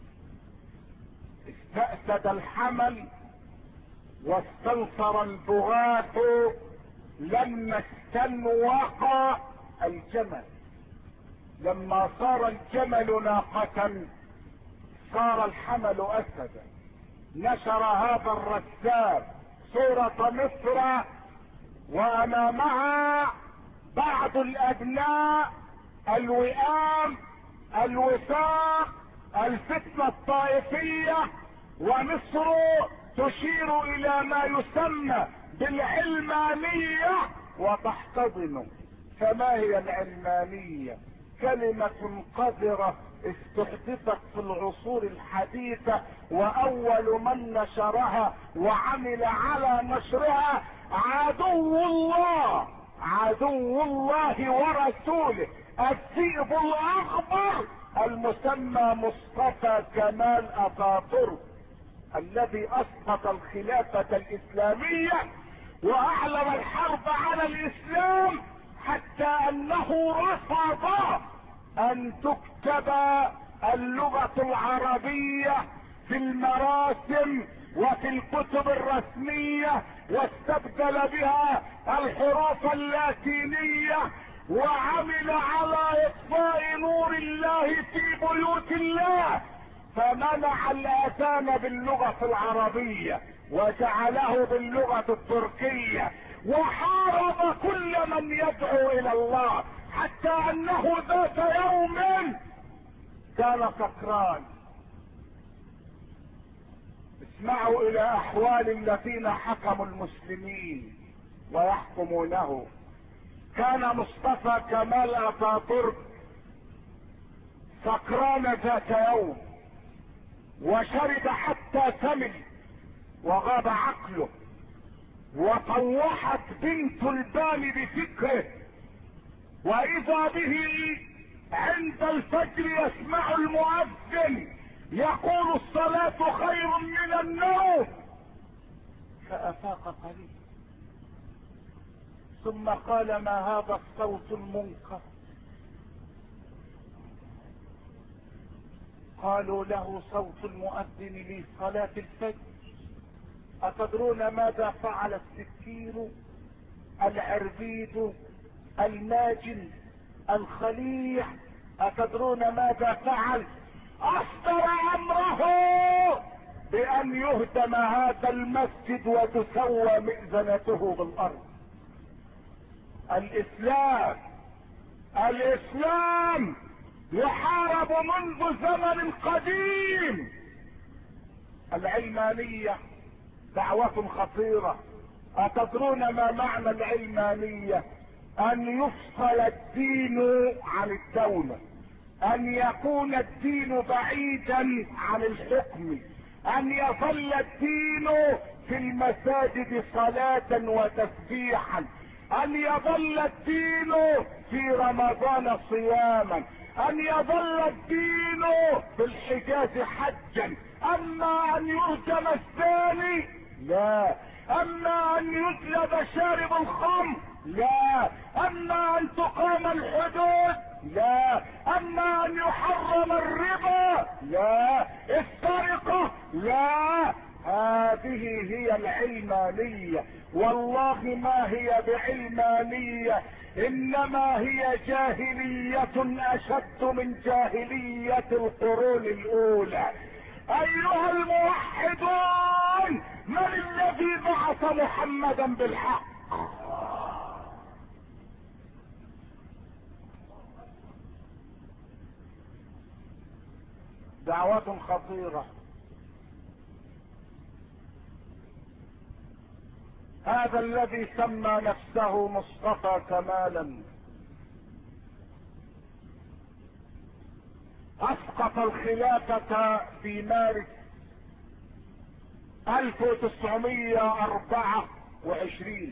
استأسد الحمل واستنصر البغاث لما استنوق الجمل. لما صار الجمل ناقة صار الحمل اسدا. نشر هذا الرسام صورة مصر وامامها بعض الابناء، الوئام، الوثاق، الفتنة الطائفية، ومصر تشير الى ما يسمى بالعلمانية وتحتضن. فما هي العلمانية؟ كلمة قذرة استحدثت في العصور الحديثة، واول من نشرها وعمل على نشرها عدو الله، عدو الله ورسوله، الذئب الاخضر المسمى مصطفى كمال اتاتورك، الذي اسقط الخلافة الاسلامية واعلن الحرب على الاسلام، حتى انه رفض ان تكتب اللغة العربية في المراسم وفي الكتب الرسمية، واستبدل بها الحروف اللاتينية، وعمل على اطفاء نور الله في بيوت الله، فمنع الاذان باللغة العربية وجعله باللغة التركية، وحارب كل من يدعو الى الله، حتى انه ذات يوم كان سكران. اسمعوا الى احوال الذين حكموا المسلمين ويحكمونه. كان مصطفى كمال اتاتورك سكران ذات يوم، وشرب حتى ثمل وغاب عقله، وطوحت بنت البال بفكره، واذا به عند الفجر يسمع المؤذن يقول الصلاة خير من النوم، فافاق قليلا، ثم قال ما هذا الصوت المنكر؟ قالوا له صوت المؤذن لصلاة الفجر. أتدرون ماذا فعل السكين، العربيد، الماجن، الخليع؟ أتدرون ماذا فعل؟ أصدر أمره بأن يهدم هذا المسجد وتسوى مئذنته بالأرض. الإسلام الإسلام يحارب منذ زمن قديم. العلمانية دعوة خطيرة. أتدرون ما معنى العلمانية؟ أن يفصل الدين عن الدولة، أن يكون الدين بعيدا عن الحكم، أن يظل الدين في المساجد صلاة وتسبيحا، أن يظل الدين في رمضان صياما، أن يظل الدين في الحجاز حجا. أما أن يرجم الثاني لا، أما أن يجلد شارب الخمر لا، أما أن تقام الحدود لا، أما أن يحرم الربا لا، السرقة لا. هذه هي العلمانية. والله ما هي بعلمانية، انما هي جاهلية اشد من جاهلية القرون الاولى. ايها الموحدون، من الذي بعث محمدا بالحق؟ دعوة خطيرة. هذا الذي سمى نفسه مصطفى كمالا اسقط الخلافة في مارس الف وتسعمائة واربعة وعشرين،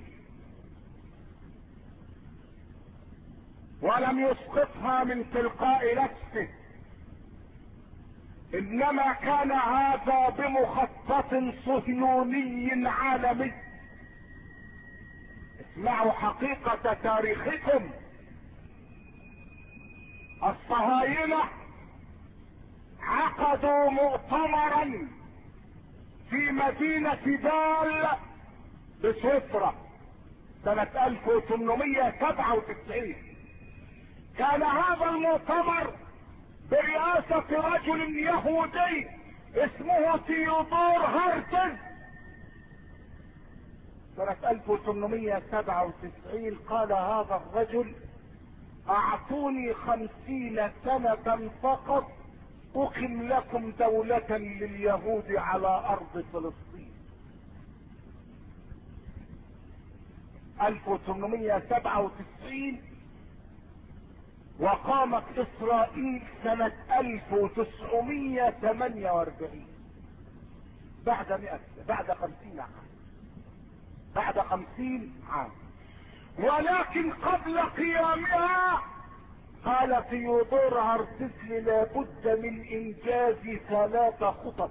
ولم يسقطها من تلقاء نفسه، انما كان هذا بمخطط صهيوني عالمي. اسمعوا حقيقة تاريخكم. الصهاينة عقدوا مؤتمرا في مدينة دال بسويسرا سنة الف وثمانمائة وسبعة وتسعين. كان هذا المؤتمر برئاسة رجل يهودي اسمه تيودور هرتز. سنة الف وثمانمائة وسبعة وتسعين قال هذا الرجل اعطوني خمسين سنة فقط اقم لكم دولة لليهود على ارض فلسطين. الف وثمانمائة وسبعة وتسعين، وقامت اسرائيل سنة الف وتسعمائة وثمانية واربعين، بعد مئة بعد خمسين عام بعد خمسين عام. ولكن قبل قيامها قال تيودور هرتزل لابد من انجاز ثلاث خطط،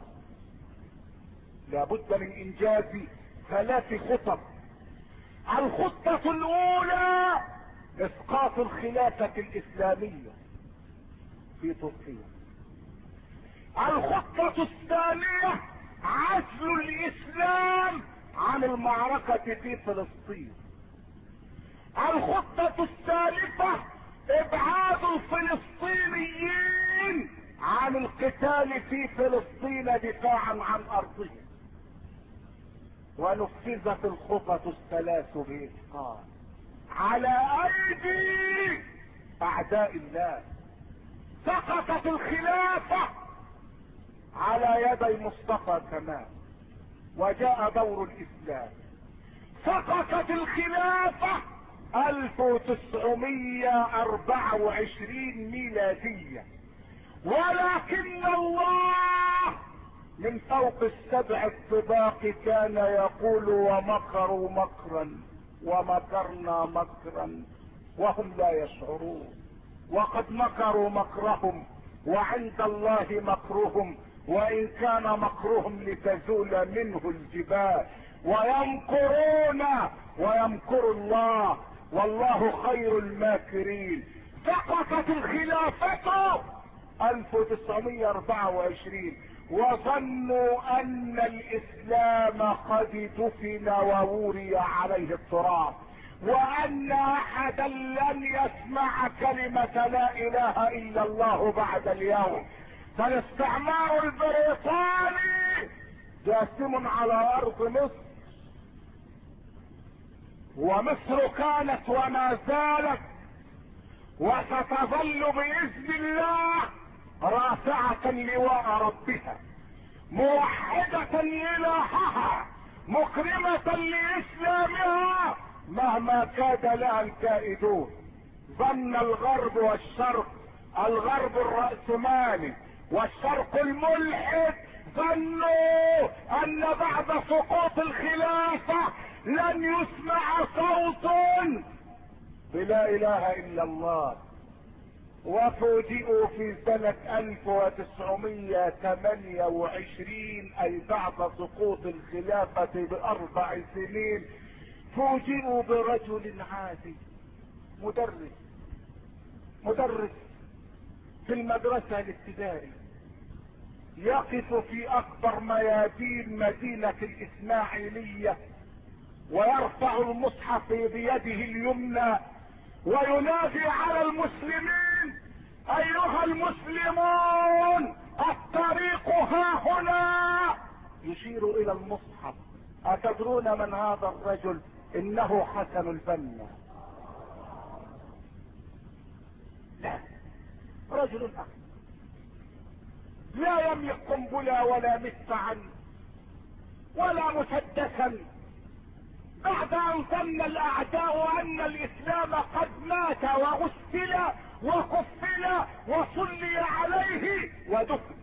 لابد من انجاز ثلاث خطط. الخطة الاولى اسقاط الخلافة الاسلامية في تركيا. الخطة الثانية عزل الاسلام عن المعركة في فلسطين. الخطة الثالثة ابعاد الفلسطينيين عن القتال في فلسطين دفاعا عن ارضهم. ونفذت الخطط الثلاث بإتقان على ايدي اعداء الله. سقطت الخلافة على يدي مصطفى كمال وجاء دور الاسلام. سقطت الخلافة الف وتسعمية اربعة وعشرين ميلادية، ولكن الله من فوق السبع الطباق كان يقول ومكروا مكرا ومكرنا مكرا وهم لا يشعرون. وقد مكروا مكرهم وعند الله مكرهم وان كان مكرهم لتزول منه الجبال. ويمكرون ويمكر الله والله خير الماكرين. سقطت الخلافة الف وتسعمية اربعة وعشرين وظنوا ان الاسلام قد دفن ووري عليه التراب، وان احدا لن يسمع كلمة لا اله الا الله بعد اليوم. فالاستعمار البريطاني جاسم على ارض مصر، ومصر كانت وما زالت وستظل باذن الله رافعة لواء ربها، موحدة الهها، مكرمة لاسلامها مهما كاد لها الكائدون. ظن الغرب والشرق، الغرب الرأسمالي والشرق الملحد، ظنوا ان بعد سقوط الخلافة لن يسمع صوت بلا اله الا الله. وفوجئوا في سنة الف وتسعمية ثمانية وعشرين اي بعد سقوط الخلافة باربع سنين، فوجئوا برجل عادي مدرس مدرس في المدرسة الابتدائي يقف في اكبر ميادين مدينة الاسماعيلية ويرفع المصحف بيده اليمنى وينادي على المسلمين: ايها المسلمون الطريق ها هنا. يشير الى المصحف. اتدرون من هذا الرجل؟ انه حسن البنا. لا، رجل اخر لا يملك قنبلة ولا مدفعا ولا مسدسا. بعد ان ظن الاعداء ان الاسلام قد مات وغسل وكفل وصلي عليه ودفن،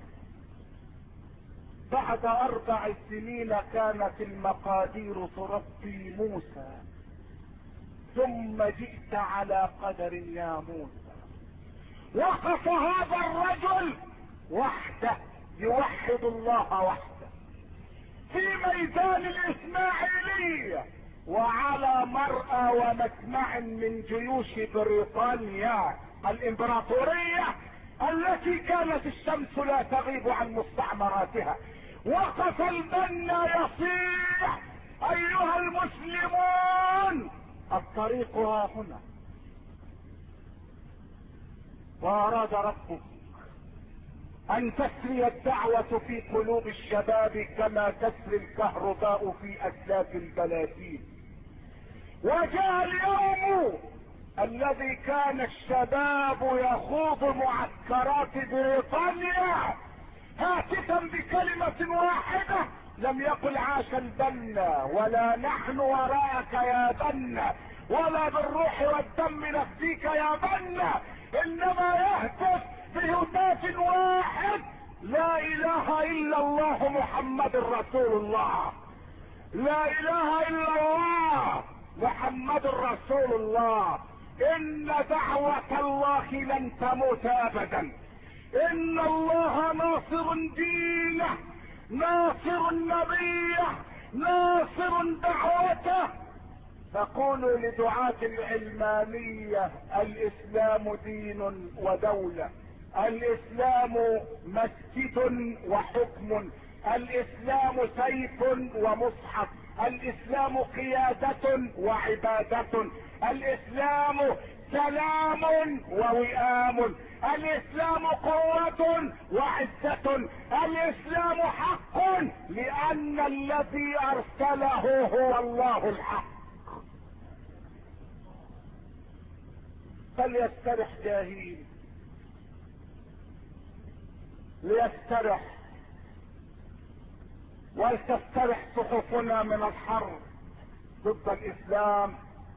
بعد اربع سنين كانت المقادير تربي موسى، ثم جئت على قدر يا موسى. وقف هذا الرجل وحده يوحد الله وحده في ميدان الاسماعيلية وعلى مرأى ومسمع من جيوش بريطانيا الامبراطورية التي كانت الشمس لا تغيب عن مستعمراتها. وقف البنا يصيح: ايها المسلمون الطريق ها هنا. واراد ربك ان تسري الدعوة في قلوب الشباب كما تسري الكهرباء في اسلاك البلاتين. وجاء اليوم الذي كان الشباب يخوض معسكرات بريطانيا هاتفا بكلمة واحدة: لم يقل عاش البنا ولا نحن وراءك يا بنا ولا بالروح والدم نفديك يا بنا، انما يهتف بهتاف واحد: لا اله الا الله محمد رسول الله، لا اله الا الله محمد رسول الله. ان دعوة الله لن تموت ابدا، ان الله ناصر دينه، ناصر نبيه، ناصر دعوته. فقولوا لدعاة العلمانية: الاسلام دين ودولة، الاسلام مسجد وحكم، الاسلام سيف ومصحف، الاسلام قيادة وعبادة، الاسلام سلام ووئام، الاسلام قوة وعزة، الاسلام حق لان الذي ارسله هو الله الحق. فليسترح جاهين، ليسترح، ولتسترح صحفنا من الحرب ضد الاسلام،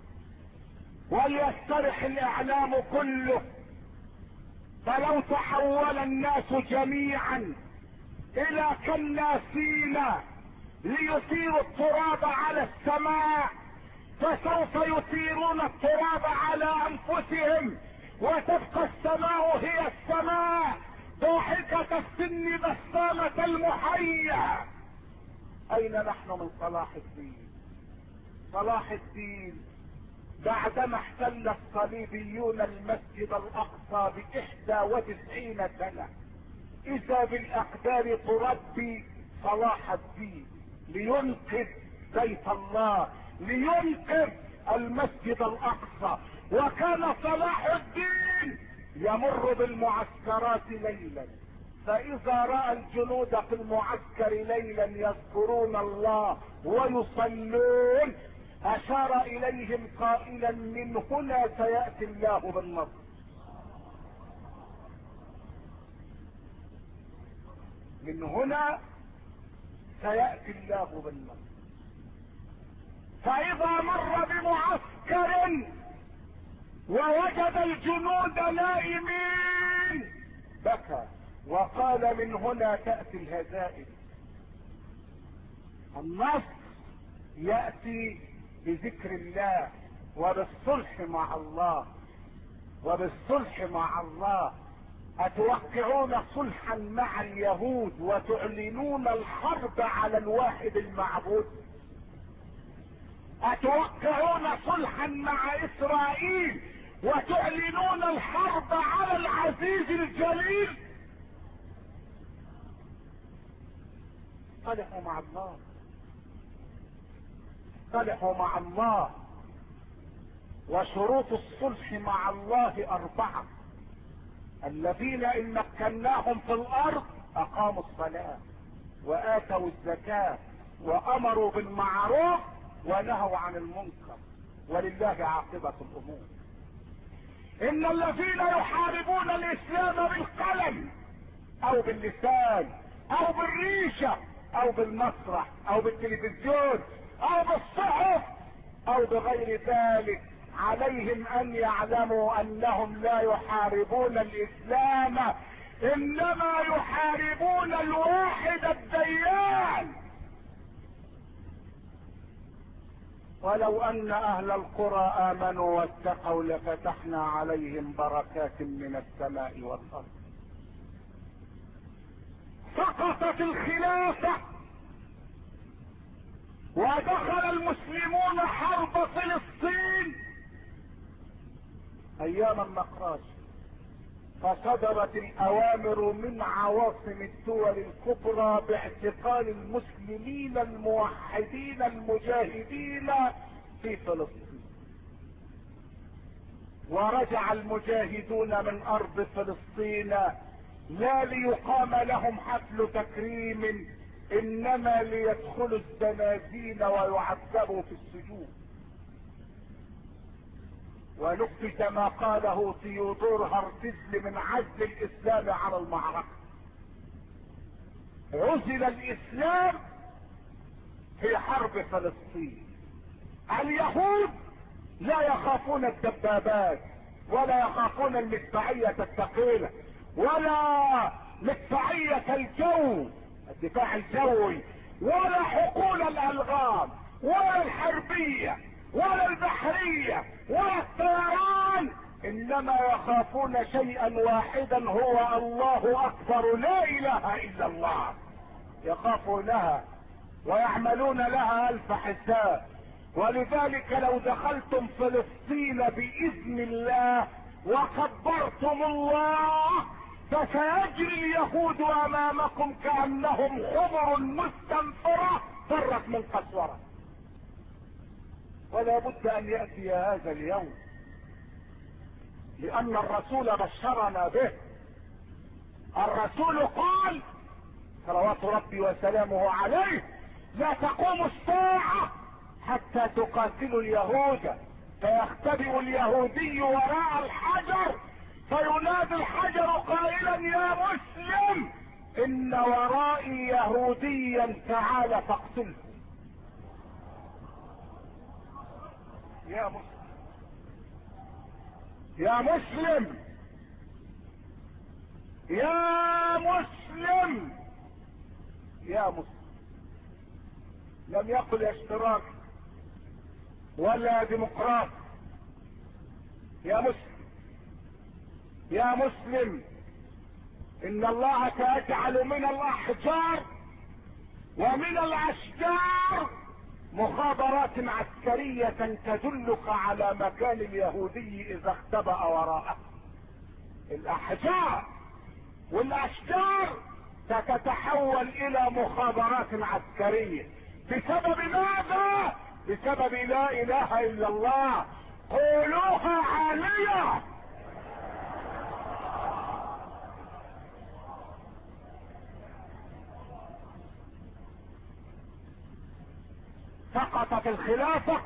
وليسترح الاعلام كله. فلو تحول الناس جميعا الى كالناسين ليثيروا التراب على السماء، فسوف يثيرون التراب على انفسهم، وتبقى السماء هي السماء ضاحكة السن بسامة المحيا. اين نحن من صلاح الدين؟ صلاح الدين بعدما احتل الصليبيون المسجد الاقصى باحدى وتسعين سنة اذا بالاقدار تربي صلاح الدين لينقذ بيت الله، لينقذ المسجد الاقصى. وكان صلاح الدين يمر بالمعسكرات ليلا، فاذا راى الجنود في المعسكر ليلا يذكرون الله ويصلون اشار اليهم قائلا من هنا سيأتي الله بالنصر. من هنا سيأتي الله بالنصر. فاذا مر بمعسكر ووجد الجنود نائمين بكى وقال من هنا تأتي الهزائم. النصر يأتي بذكر الله وبالصلح مع الله، وبالصلح مع الله. اتوقعون صلحا مع اليهود وتعلنون الحرب على الواحد المعبود؟ اتوقعون صلحا مع اسرائيل وتعلنون الحرب على العزيز الجليل؟ صلحوا مع الله، صلحوا مع الله. وشروط الصلح مع الله اربعة: الذين ان مكناهم في الارض اقاموا الصلاة واتوا الزكاة وامروا بالمعروف ونهوا عن المنكر ولله عاقبة الامور. ان الذين يحاربون الاسلام بالقلم او باللسان او بالريشة او بالمسرح او بالتلفزيون او بالصحف او بغير ذلك عليهم ان يعلموا انهم لا يحاربون الاسلام، انما يحاربون الواحد الديان. ولو ان اهل القرى امنوا واتقوا لفتحنا عليهم بركات من السماء والارض. سقطت الخلافة ودخل المسلمون حرب فلسطين ايام النقراش، فصدرت الاوامر من عواصم الدول الكبرى باعتقال المسلمين الموحدين المجاهدين في فلسطين. ورجع المجاهدون من ارض فلسطين لا ليقام لهم حفل تكريم، انما ليدخلوا الزنازين ويعذبوا في السجون. ونفذ ما قاله ثيودور هرتزل من عزل الاسلام على المعركة. عزل الاسلام في حرب فلسطين. اليهود لا يخافون الدبابات ولا يخافون المدفعية الثقيلة ولا مدفعية الجو الدفاع الجوي ولا حقول الالغام ولا الحربية ولا البحرية ولا الطيران، انما يخافون شيئا واحدا هو الله اكبر لا اله الا الله. يخافونها ويعملون لها الف حساب. ولذلك لو دخلتم فلسطين باذن الله وكبرتم الله فسيجري اليهود امامكم كأنهم خضر مستنفرة فرت من قسورة. ولا بد ان يأتي هذا اليوم، لان الرسول بشرنا به. الرسول قال صلوات ربي وسلامه عليه: لا تقوم الساعة حتى تقاتلوا اليهود، فيختبئ اليهودي وراء الحجر فينادي الحجر قائلا: يا مسلم ان ورائي يهوديا تعال فاقتله. يا مسلم يا مسلم يا مسلم يا مسلم. لم يقل اشتراك ولا ديمقراط. يا مسلم يا مسلم ان الله سيجعل من الاحجار ومن الاشجار مخابرات عسكرية تدلك على مكان اليهودي اذا اختبأ وراءه. الاحجار والاشجار ستتحول الى مخابرات عسكرية. بسبب ماذا؟ بسبب لا اله الا الله. قولوها عالية. سقطت الخلافة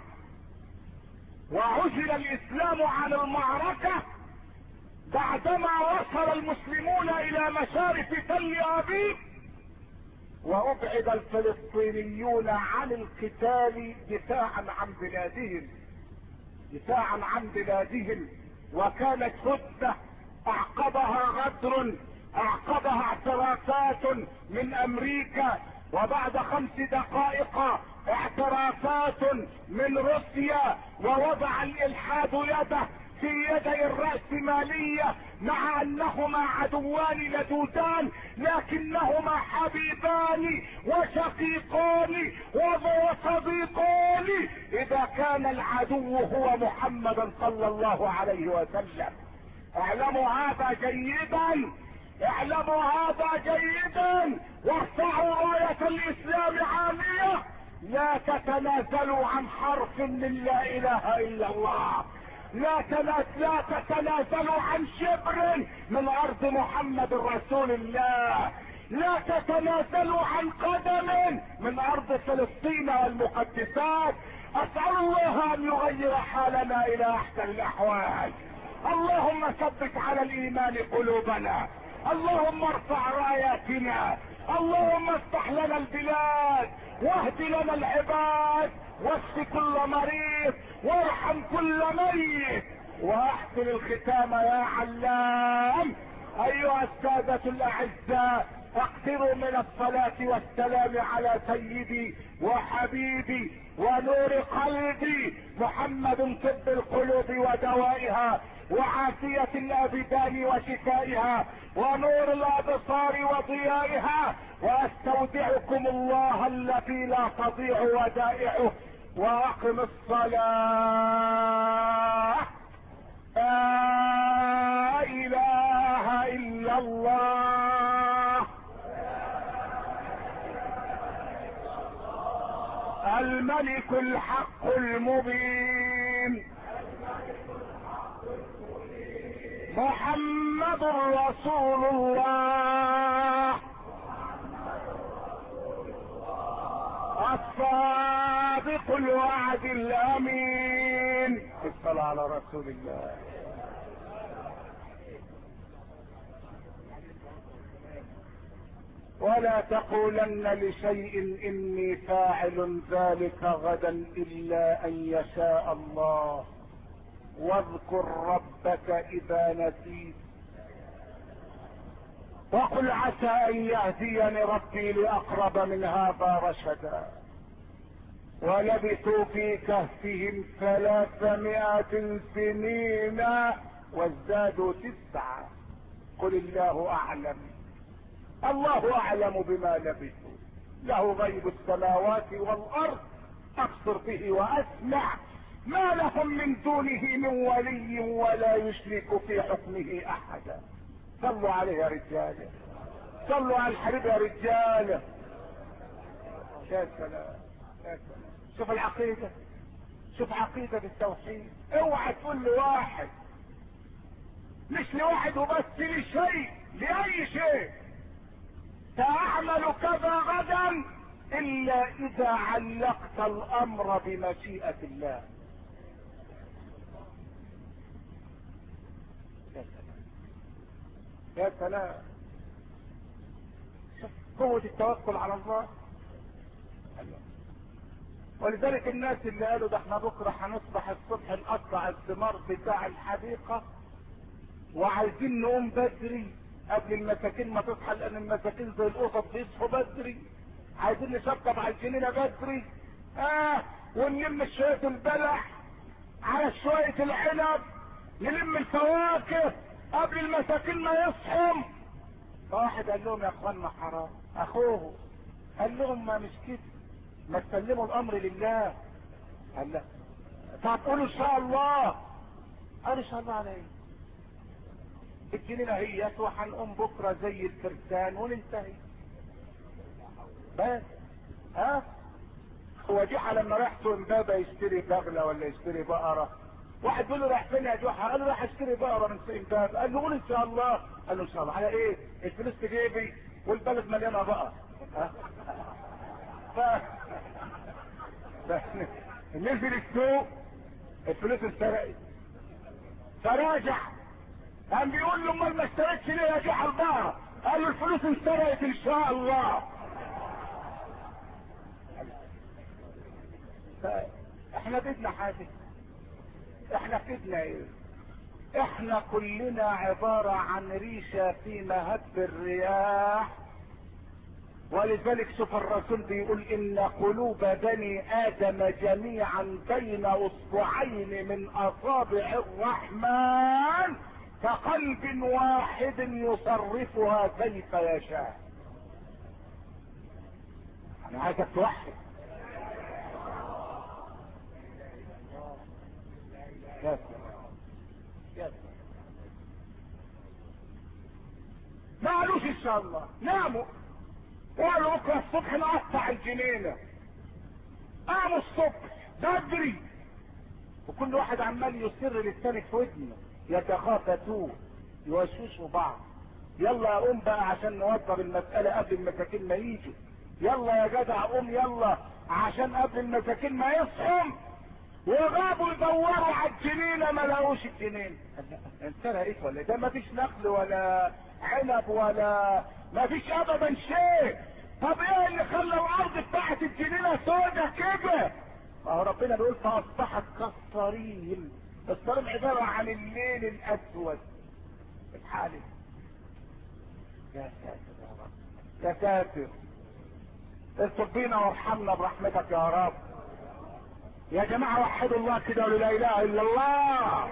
وعزل الاسلام عن المعركة بعدما وصل المسلمون الى مشارف تل ابيب، وابعد الفلسطينيون عن القتال دفاعا عن بلادهم دفاعا عن بلادهم وكانت هدنة اعقبها غدر، اعقبها اعترافات من امريكا، وبعد خمس دقائق اعترافات من روسيا، ووضع الالحاد يده في يدي الرأسمالية، مع انهما عدوان لدودان لكنهما حبيبان وشقيقان وصديقان اذا كان العدو هو محمد صلى الله عليه وسلم. اعلموا هذا جيدا، اعلموا هذا جيدا، وارفعوا راية الاسلام عالية. لا تتنازلوا عن حرف من لا اله الا الله. لا لا تتنازلوا عن شبر من ارض محمد رسول الله. لا تتنازلوا عن قدم من ارض فلسطين والمقدسات. اسأل الله ان يغير حالنا الى احسن الاحوال. اللهم ثبت على الايمان قلوبنا، اللهم ارفع راياتنا، اللهم افتح لنا البلاد، واهد لنا العباد، واشف كل مريض، وارحم كل ميت، واحسن الختام يا علام. ايها السادة الاعزاء، اقتروا من الصلاة والسلام على سيدي وحبيبي ونور قلبي محمد طب القلوب ودوائها وعافية الابدان وشفائها ونور الابصار وضيائها، واستودعكم الله الذي لا تضيع ودائعه، واقم الصلاة. لا اله الا الله الملك الحق المبين محمد رسول الله الصادق الوعد الامين. الصلاة على رسول الله. ولا تقولن لشيء اني فاعل ذلك غدا الا ان يشاء الله، واذكر ربك اذا نسيت، وقل عسى ان يهديني ربي لاقرب من هذا رشدا. ولبثوا في كهفهم ثلاثمائة سنين وازدادوا تسعة. قل الله اعلم، الله اعلم بما لبثوا، له غيب السماوات والارض، ابصر به واسمع، ما لهم من دونه من ولي ولا يشرك في حكمه احدا. صلوا عليه يا رجاله، صلوا على الحبيب يا رجاله. يا سلام يا سلام. شوف العقيده، شوف عقيده التوحيد. اوعى تقول لواحد، مش لواحد وبس، لشيء، لاي شيء، ساعمل كذا غدا الا اذا علقت الامر بمشيئة الله. يا سلام يا سلام. شوف قوة التوكل على الله. ولذلك الناس اللي قالوا ده احنا بكره هنصبح الصبح نقطع الثمار بتاع الحديقة وعايزين نقوم بدري قبل المساكين ما تصحى، لان المساكين زي القطط بيصحوا بدري، عايزين نشطب على الجنينه بدري، اه ونلم شويه البلح على شويه العنب، نلم الفواكه قبل المساكين ما يصحوا. فواحد قال لهم يا اخوانا حرام، اخوه قال لهم ما مش كده، ما تسلموا الامر لله. قال لا. طب قولوا ان شاء الله. قال ان شاء الله على ايه؟ الجنينه هي وهنقوم بكره زي الفرسان وننتهي بس. ها هو جحا لما راح امبابه يشتري بغله ولا يشتري بقره، واحد بيقول له رايح فين يا جحا؟ قال له رايح اشتري بقره من امبابه. قال له قول ان شاء الله. قال له ان شاء الله على ايه؟ الفلوس في جيبي والبلد مليانه بقر. ف نزل السوق الفلوس اتسرقت، فراجع قام بيقول له امال ما اشتريتش ليه يا جحا البقره؟ قال له الفلوس انسرقت ان شاء الله. احنا بدنا حاجه، احنا كدنا ايه؟ احنا كلنا عبارة عن ريشة في مهب الرياح. ولذلك شوف الرسول بيقول ان قلوب بني ادم جميعا بين اصبعين من اصابع الرحمن كقلب واحد يصرفها كيف يشاء. انا عايزك توحد. يا سلام يا سلام. ما قالوش ان شاء الله، ناموا وقالوا بكره الصبح نقطع الجنينه. قاموا الصبح بدري وكل واحد عمال يسر للثاني في ودنه، يتخافتون يوشوشوا بعض. يلا قوم بقى عشان نوضب المساله قبل المساكين ما يجوا. يلا يا جدع قوم يلا عشان قبل المساكين ما يصحوا. وغابوا يدوروا على الجنينه ما لقوش الجنينه. انسرقت ولا ده؟ ما فيش نخل ولا عنب ولا ما فيش ابدا شيء. طب ايه اللي خلى الارض بتاعت الجنينه سودة كده؟ ما هو ربنا بيقول فاصبحت كالصريم. الصريم عباره عن الليل الاسود الحالي. يا ساتر يا رب يا ساتر، استر بينا وارحمنا برحمتك يا رب. يا جماعة وحدوا الله كده ولا لا اله الا الله.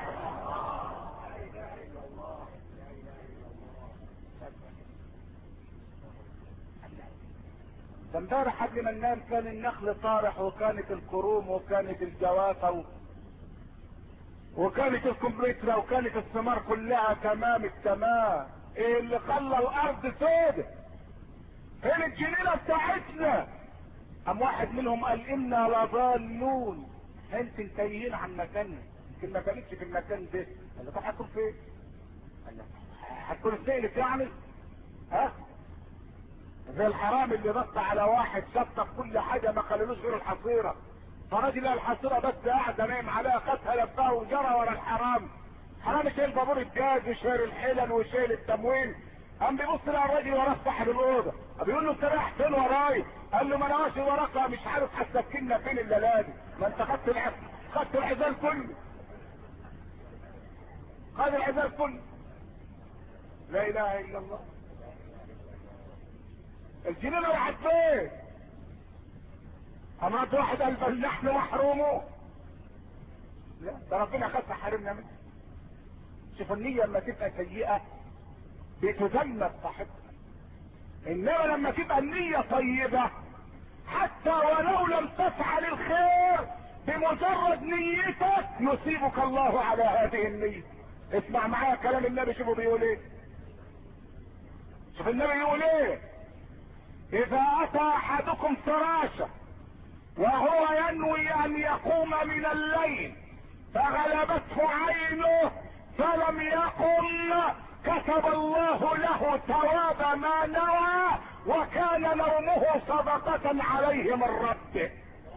ده امبارح قبل ما ننام كان النخل طارح وكانت الكروم وكانت الجوافة وكانت الكمبيوترا وكانت الثمار كلها تمام التمام. ايه اللي خلى الارض سودة؟ فين الجنينة بتاعتنا؟ ام واحد منهم قال انا لضالون، انت تايهين عن مكاننا، يمكن ما كانتش في المكان ده. قال له طب هتكون فين؟ قال له هتكون السيلة يعني؟ ها؟ زي الحرام اللي نط على واحد شطف كل حاجه ما خللوش غير الحصيره، فراجل الحصيره بس قاعده نايم عليها خدها لفها وجرى ورا الحرام. حرام شايل بابور الجاز وشايل الحلل وشايل التموين. قام بيبص لقى الراجل وراه صاحب الاوضه، بيقول له انت رايح فين وراي؟ قال له ما انا ماشي وراك مش عارف هتسكننا فين الليله دي، ما انت خدت العزل خدت العزال كله، خد العزال كله. لا اله الا الله. الجنين راحت فين؟ امات واحد قال بل نحن محرومون. لا ده ربنا خد حارمنا منه. شوف النية لما تبقى سيئة بتذنب صاحبها، انما لما تبقى النية طيبة حتى ولو لم تفعل الخير بمجرد نيتك يصيبك الله على هذه النية. اسمع معايا كلام النبي، شوفوا بيقول ايه. شوف النبي يقول ايه: اذا اتى احدكم فراشه وهو ينوي ان يقوم من الليل فغلبته عينه فلم يقم كتب الله له ثواب ما نوى وكان نومه صدقة عليه من ربه.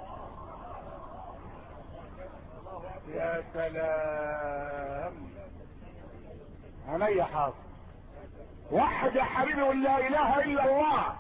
يا سلام، عينيا حاضر. وحد يا حبيبي قل لا اله الا الله.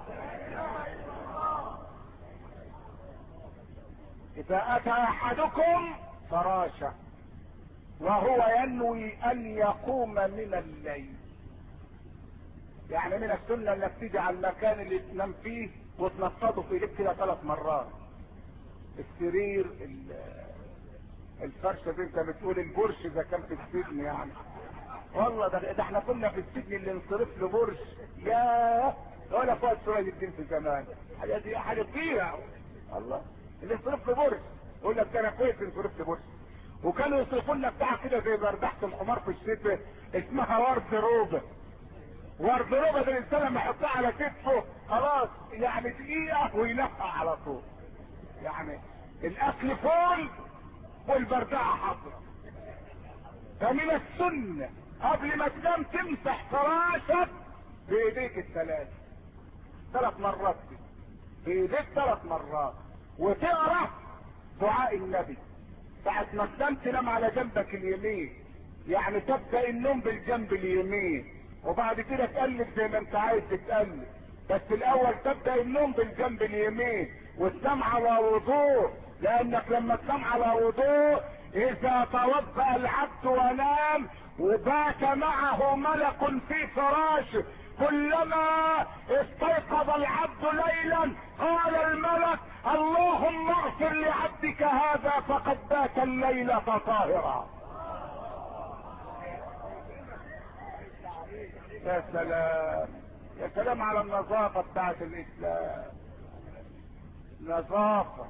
اذا اتى احدكم فراشه وهو ينوي ان يقوم من الليل، يعني من السنة انك تيجي على المكان اللي تنام فيه وتنفضه في ايديك كده ثلاث مرات. السرير، الفرشة دي انت بتقول البرش اذا كان في السجن يعني. والله ده, ده احنا كنا في السجن اللي انصرف له برش، ياه ولا فؤاد سراج الدين في زمان. حاجة دي حاجة كبيرة الله، اللي انصرف له برش يقول لك انا كويس انصرف له برش. وكانوا يصرفوا لنا بتاع كده زي بردحة الحمار في الشتاء اسمها ورد روبة. ورد روبة ده الانسان لما يحطها على كتفه خلاص يعني دقيقة وينفع على طول. يعني الاكل فول والبردعة حاضرة. فمن السنة قبل ما تنام تمسح فراشك بايديك الثلاث ثلاث مرات دي بايديك ثلاث مرات، وتقرا دعاء النبي ساعة ما تنام. تنام على جنبك اليمين، يعني تبدأ النوم بالجنب اليمين وبعد كده تقلب زي ما انت عايز تتقلب، بس الاول تبدأ النوم بالجنب اليمين وتنام على وضوء، لانك لما تنام على وضوء اذا توضأ العبد ونام وبات معه ملك في فراشه كلما استيقظ العبد ليلا قال الملك اللهم اغفر لعبدك هذا فقد بات الليلة طاهرا. يا سلام يا سلام على النظافة بتاعت الاسلام. نظافة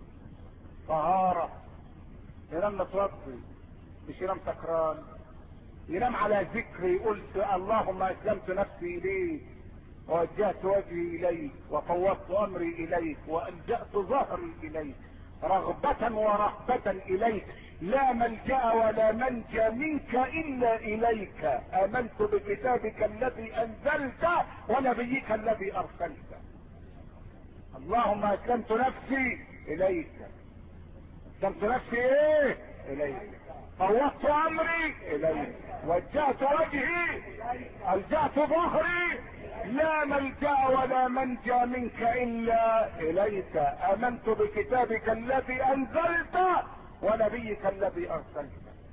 طهارة. ينام متوضي مش ينام سكران، ينام على ذكر يقول اللهم اسلمت نفسي اليك ووجهت وجهي اليك وفوضت امري اليك والجأت ظهري اليك رغبة ورهبة اليك لا ملجأ ولا منجى منك الا اليك امنت بكتابك الذي انزلت ونبيك الذي ارسلت. اللهم اسلمت نفسي اليك. اسلمت نفسي ايه اليك، فوضت امري اليك، وجهت وجهي، الجأت ظهري، لا ملجأ ولا منجى منك الا اليك امنت بكتابك الذي انزلت ونبيك الذي ارسلت.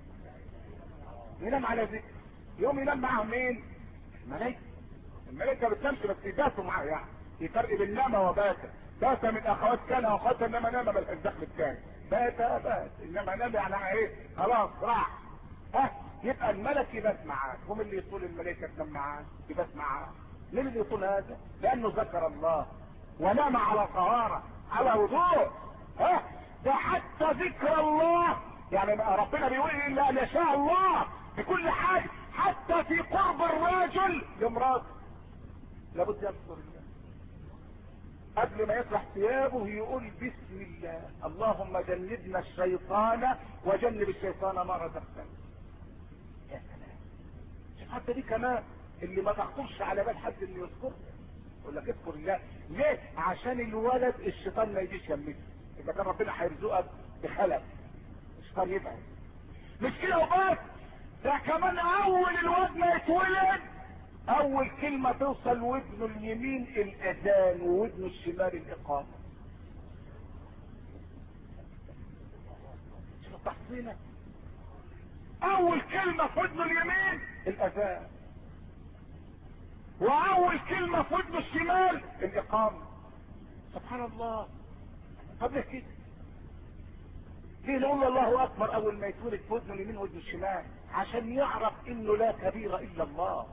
ينام على ذكر. يوم ينام معه مين؟ الملائكة. الملائكة بتنامش بس يباتوا معاه، يعني في فرق بين نام وبات. بات من اخوات كان واخوات انما نام ملحق دخل الثاني. بات بات انما نام يعني ايه خلاص راح. ها يبقى الملك يبات معاه. هم اللي يطول الملائكة تنام معاه يبات معاه. ليه اللي يطول هذا؟ لانه ذكر الله ونام على طهارة على وضوء. ها ده حتى ذكر الله يعني ربنا بيقول الا ان يشاء الله بكل حاجة، حتى في قرب الرجل لامراته لابد يذكر الله. قبل ما يطلع ثيابه يقول بسم الله اللهم جنبنا الشيطان وجنب الشيطان ما رزقتنا. يا سلام. شوف حتى دي كمان اللي ما تخطرش على بال حد اللي يذكر يقول لك اذكر الله. ليه؟ عشان الولد الشيطان ما يجيش يمسه. اذا كان ربنا هيرزقك بخلق الشيطان يبعد. مش كده وبس، ده كمان اول الواد ما يتولد اول كلمة توصل ودنه اليمين الاذان وودنه الشمال الاقامة. شوف تحصينك اول كلمة في ودنه اليمين الاذان واول كلمة في ودنه الشمال الاقامة. سبحان الله. قبل كده ليه نقول الله اكبر اول ما يتولد في ودنه اليمين ودنه الشمال؟ عشان يعرف انه لا كبير الا الله.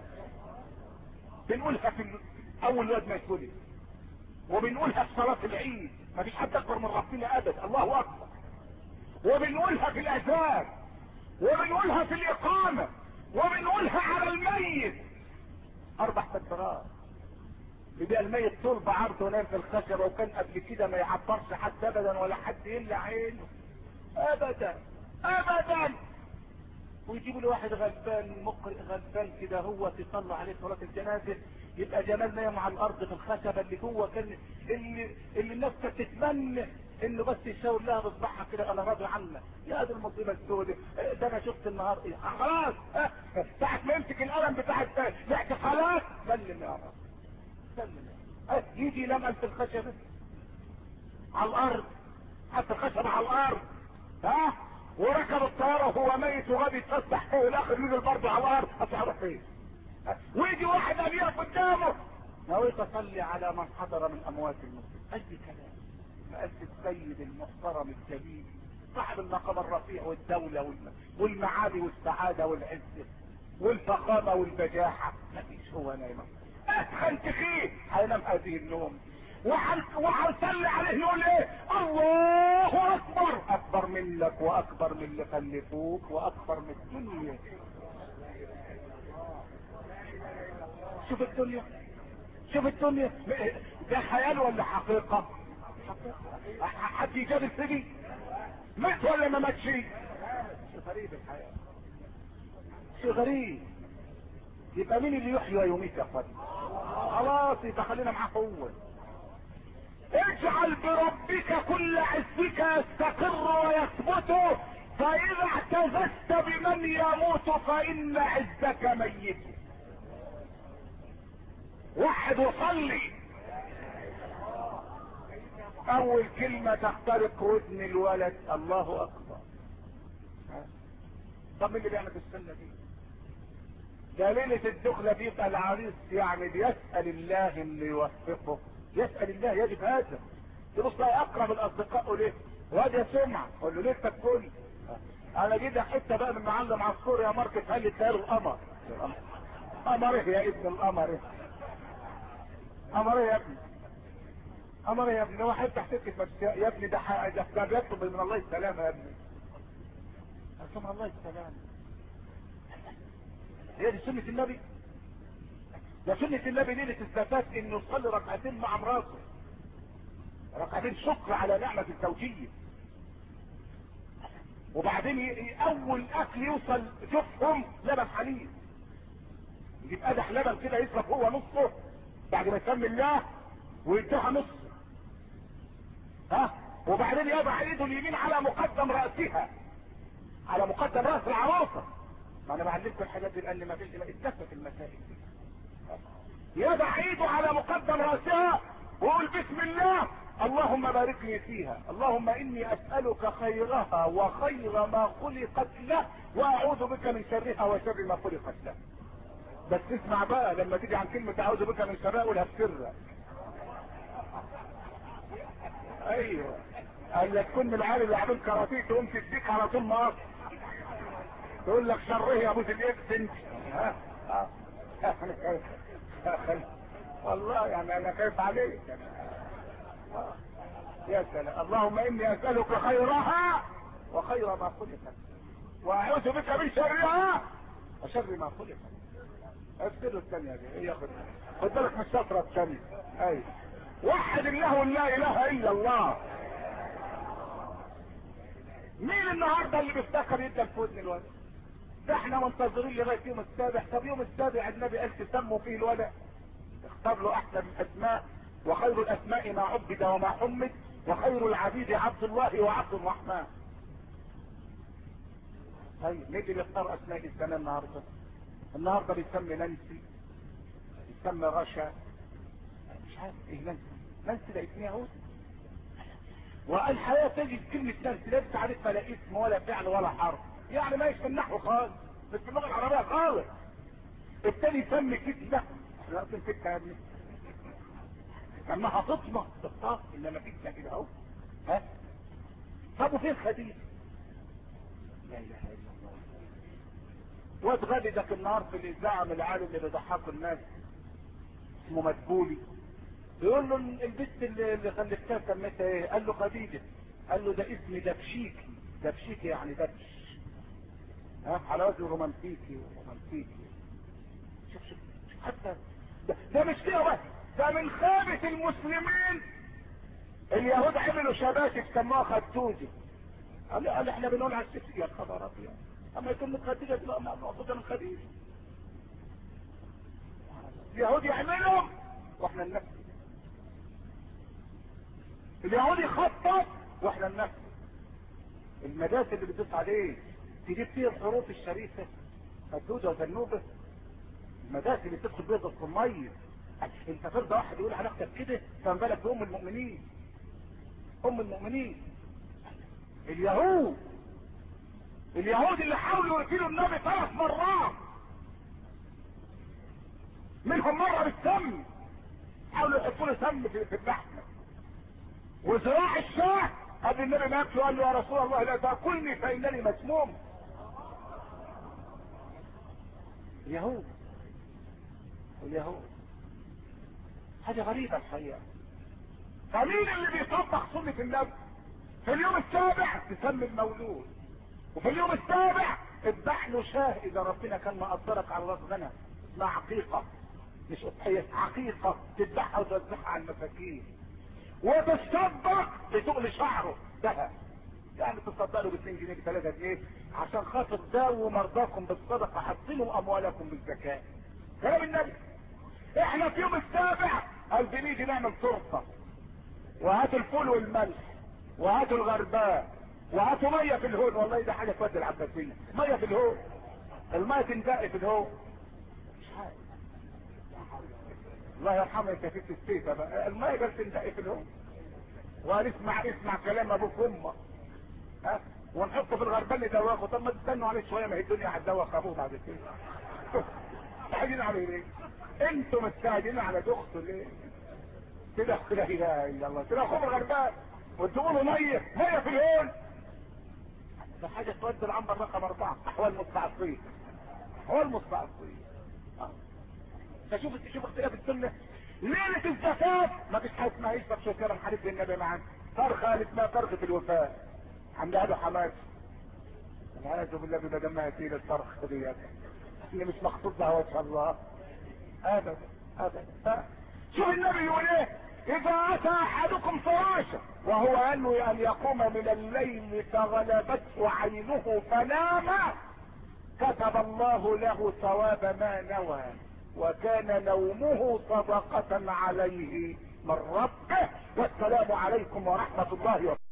بنقولها في اول واد ما يتولد وبنقولها في صلاة العيد ما فيش حد اكبر من ربنا ابدا الله اكبر، وبنقولها في الاذان وبنقولها في الاقامة وبنقولها على الميت. اربع فترات. يبقى الميت طول بعرضه ونايم في الخشبه، وكان قبل كده ما يعبرش حد ابدا ولا حد يملى عينه ابدا ابدا. ويجيبوا له واحد غلبان مقرئ غلبان كده هو تصلى عليه صلاه الجنازه، يبقى جمال نايم على الارض في الخشبه اللي جوه، كان اللي اللي الناس كانت تتمنى انه بس يشاور لها بصباحها كده انا راضي عنك. يا دي المصيبه السوداء. ده انا شفت النهار ايه خلاص ساعه ما يمسك القلم بتاع الاحتفالات سلم يا رب سلم. يجي ينام في الخشبه على الارض، حتى الخشبه على الارض، ها، وركب الطياره وهو ميت وغاب يتفسح فوق، الاخر نزل برضه على الارض. هتعرف فين؟ ويجي واحد امير قدامه نويت اصلي على من حضر من اموات المسلمين. اي كلام. مقاس السيد المحترم الجليل صاحب المقام الرفيع والدوله والمعالي والسعاده والعزه والفخامه والبجاحه، مفيش هو نايم. ادخل تخيل هينام هذه النوم، وهنصلي عليه نقول ايه؟ الله اكبر، اكبر منك واكبر من اللي خلفوك واكبر من الدنيا. شوف الدنيا شوف الدنيا ده خيال ولا حقيقة؟ حقيقة. حد يجاب السجن مات ولا ما ماتش؟ شيء غريب الحياة، شيء غريب. يبقى مين اللي يحيي ويميت يا اخواني؟ خلاص يبقى خلينا معاه قوة. اجعل بربك كل عزك يستقر ويثبت، فاذا اعتززت بمن يموت فان عزك ميت. وحد وصلي. اول كلمة تخترق ودن الولد الله اكبر. طب مين اللي بيعمل السنة دي؟ ده ليلة الدخلة بيبقى العريس يعني بيسأل الله اللي يوفقه، يسأل الله، يجب هذا. تبص بقى اقرب الاصدقاء ليه؟ واد يا سمعة قول له ليلتك كل انا جيت حتة بقى من معلم عصفور يا ماركت قال لي اداله القمر. قمر ايه يا ابن القمر ايه؟ قمر ايه يا ابني؟ قمر ايه يا ابني؟ هو هيفتح سكة يا ابني؟ ده ده بيطلب من الله السلامة يا ابني. من الله السلامة. هي دي سنة النبي؟ ده سنة النبي ليلة الزفاف انه يصلي ركعتين مع مراته، ركعتين شكر على نعمة الزوجية، وبعدين ي... اول اكل يوصل شوفهم لبن حليب، يجيب قدح لبن كده يشرب هو نصه بعد ما يسمي الله ويديها نص، ها، وبعدين يضع ايده اليمين على مقدم رأسها، على مقدم رأس العروسة. ما انا بعلمكم الحاجات دي لان ما فيش اتفق المسائل دي. يضع ايده على مقدم رأسها ويقول بسم الله اللهم بارك لي فيها، اللهم اني اسألك خيرها وخير ما خلقت له واعوذ بك من شرها وشر ما خلقت له. بس اسمع بقى لما تيجي عن كلمة اعوذ بك من شرها قولها بسرك. ايوه قال لك تكون من العيال اللي عامل كراتيه تقوم تديك على طول مقص تقول لك شره يا ابو الاكس انت. ها والله يعني انا خايف عليك. يا سلام. اللهم اني اسالك خيرها وخير ما خلقت واعوذ بك من شرها وشر ما خلقت. افسدوا الثانيه دي هي خد خد بالك من الشطره الثانيه. ايوه وحد الله لا اله الا الله. مين النهارده اللي بيفتكر يدى الفوزن الولد؟ ده احنا منتظرين لغايه يوم السابع. طب يوم السابع النبي قال تسموا فيه الولد، اختار له احسن الاسماء، وخير الاسماء ما عبد وما حمد، وخير العبيد عبد الله وعبد الرحمن. طيب مين اللي بيختار اسماء السنه النهارده؟ النهارده بيسمي نانسي، بيسمي رشا، مش عارف ايه نانسي. نانسي ده اسمها هو. والحياه تجد كلمه نانسي لا تعرفها لا اسم ولا فعل ولا حرف، يعني ما يشفى النحو خالص، مش في اللغه العربيه خالص. التاني يسمي كتله، لا اصل كتله يا ابني سماها فاطمه بالطاق، انما كتله كده اهو. ها طب وفين خديجه؟ لا اله الا الله. واد غبي ذاك النهار في الاذاعه من العالم اللي بيضحكوا الناس اسمه مدبولي، بيقول له البنت اللي, اللي خلفتها سميتها ايه؟ قال له خديجه. قال له ده اسم دبشيكي. دبشيكي يعني دبش، ها على وجه رومانتيكي ورومانتيكي. شوف شوف حتى ده, ده مش كده بس، ده من خابة المسلمين اليهود عملوا شباشب سموها خدوجي. قال قال احنا بنقول على الست يا خبر ابيض، اما يكون من خديجه تبقى مقصوده من خديجه. اليهود يعملهم واحنا ننفذ، اليهود يخطط واحنا ننفذ. المدارس اللي بتدوس عليه تجيب فيه الحروف الشريفه خدوجه وزنوبه، المدارس اللي بتدخل بيض الصمير. انت ترضى واحد يقول على اختك كده؟ فما بالك بام المؤمنين، ام المؤمنين. اليهود اليهود اللي حاولوا يقتلوا النبي ثلاث مرات، منهم مره بالسم، حاولوا يحطوا له سم في اللحمه. وذراع الشاه قبل النبي ما ياكله قال له يا رسول الله لا تاكلني فانني مسموم. اليهود اليهود حاجه غريبه الحقيقه. فمين اللي بيطبق سنه النبي؟ في اليوم السابع تسمي المولود، وفي اليوم السابع اذبح له شاه اذا ربنا كان مقدرك على راس غنم اسمها عقيقه، مش اضحيه، عقيقه تذبحها وتذبحها على المساكين. وتصدق بتقل شعره ذهب، يعني تصدق له ب اتنين جنيه ب تلاتة جنيه عشان خاطر داووا مرضاكم بالصدقه، حصنوا اموالكم بالزكاه. كلام النبي. احنا في يوم السابع قال بنيجي نعمل تورته، وهاتوا الفول والملح وهاتوا الغرباء وهاتوا ميه في الهون. والله ده حاجه تودي العباسيه، ميه في الهون، الميه تندق في الهون. مش حاجه، الله يرحمه انت في السيفه بقى، الميه بس تندق في الهون. وقال اسمع اسمع كلام ابوك وامك، ها، ونحطه في الغرباء اللي دواخه. طب ما تستنوا عليه شويه، ما هي الدنيا هتدوخ ابوه بعد كده. مستعجلين على ايه؟ انتوا مستعجلين على دخته ليه؟ كده لا اله الا الله، كده خبر غربان وتقولوا ميه ميه في الهون. ده حاجه تودي العنبر رقم اربعه، احوال مستعصيه، احوال مستعصيه. اه فشوف شوف اختلاف السنه. ليله الزفاف ما فيش حاجه اسمها يشرب شكرا حديث النبي معانا، صرخه اللي اسمها صرخه الوفاه عند ابو حماد. والعياذ بالله بيبقى دمها تقيل الصرخه ديت اللي مش مقصود لها وجه الله ابدا ابدا. شوف النبي يقول ايه؟ اذا اتى احدكم فراشه وهو انوي ان يقوم من الليل فغلبته عينه فنام، كتب الله له ثواب ما نوى، وكان نومه صدقة عليه من ربه. والسلام عليكم ورحمة الله وبركاته.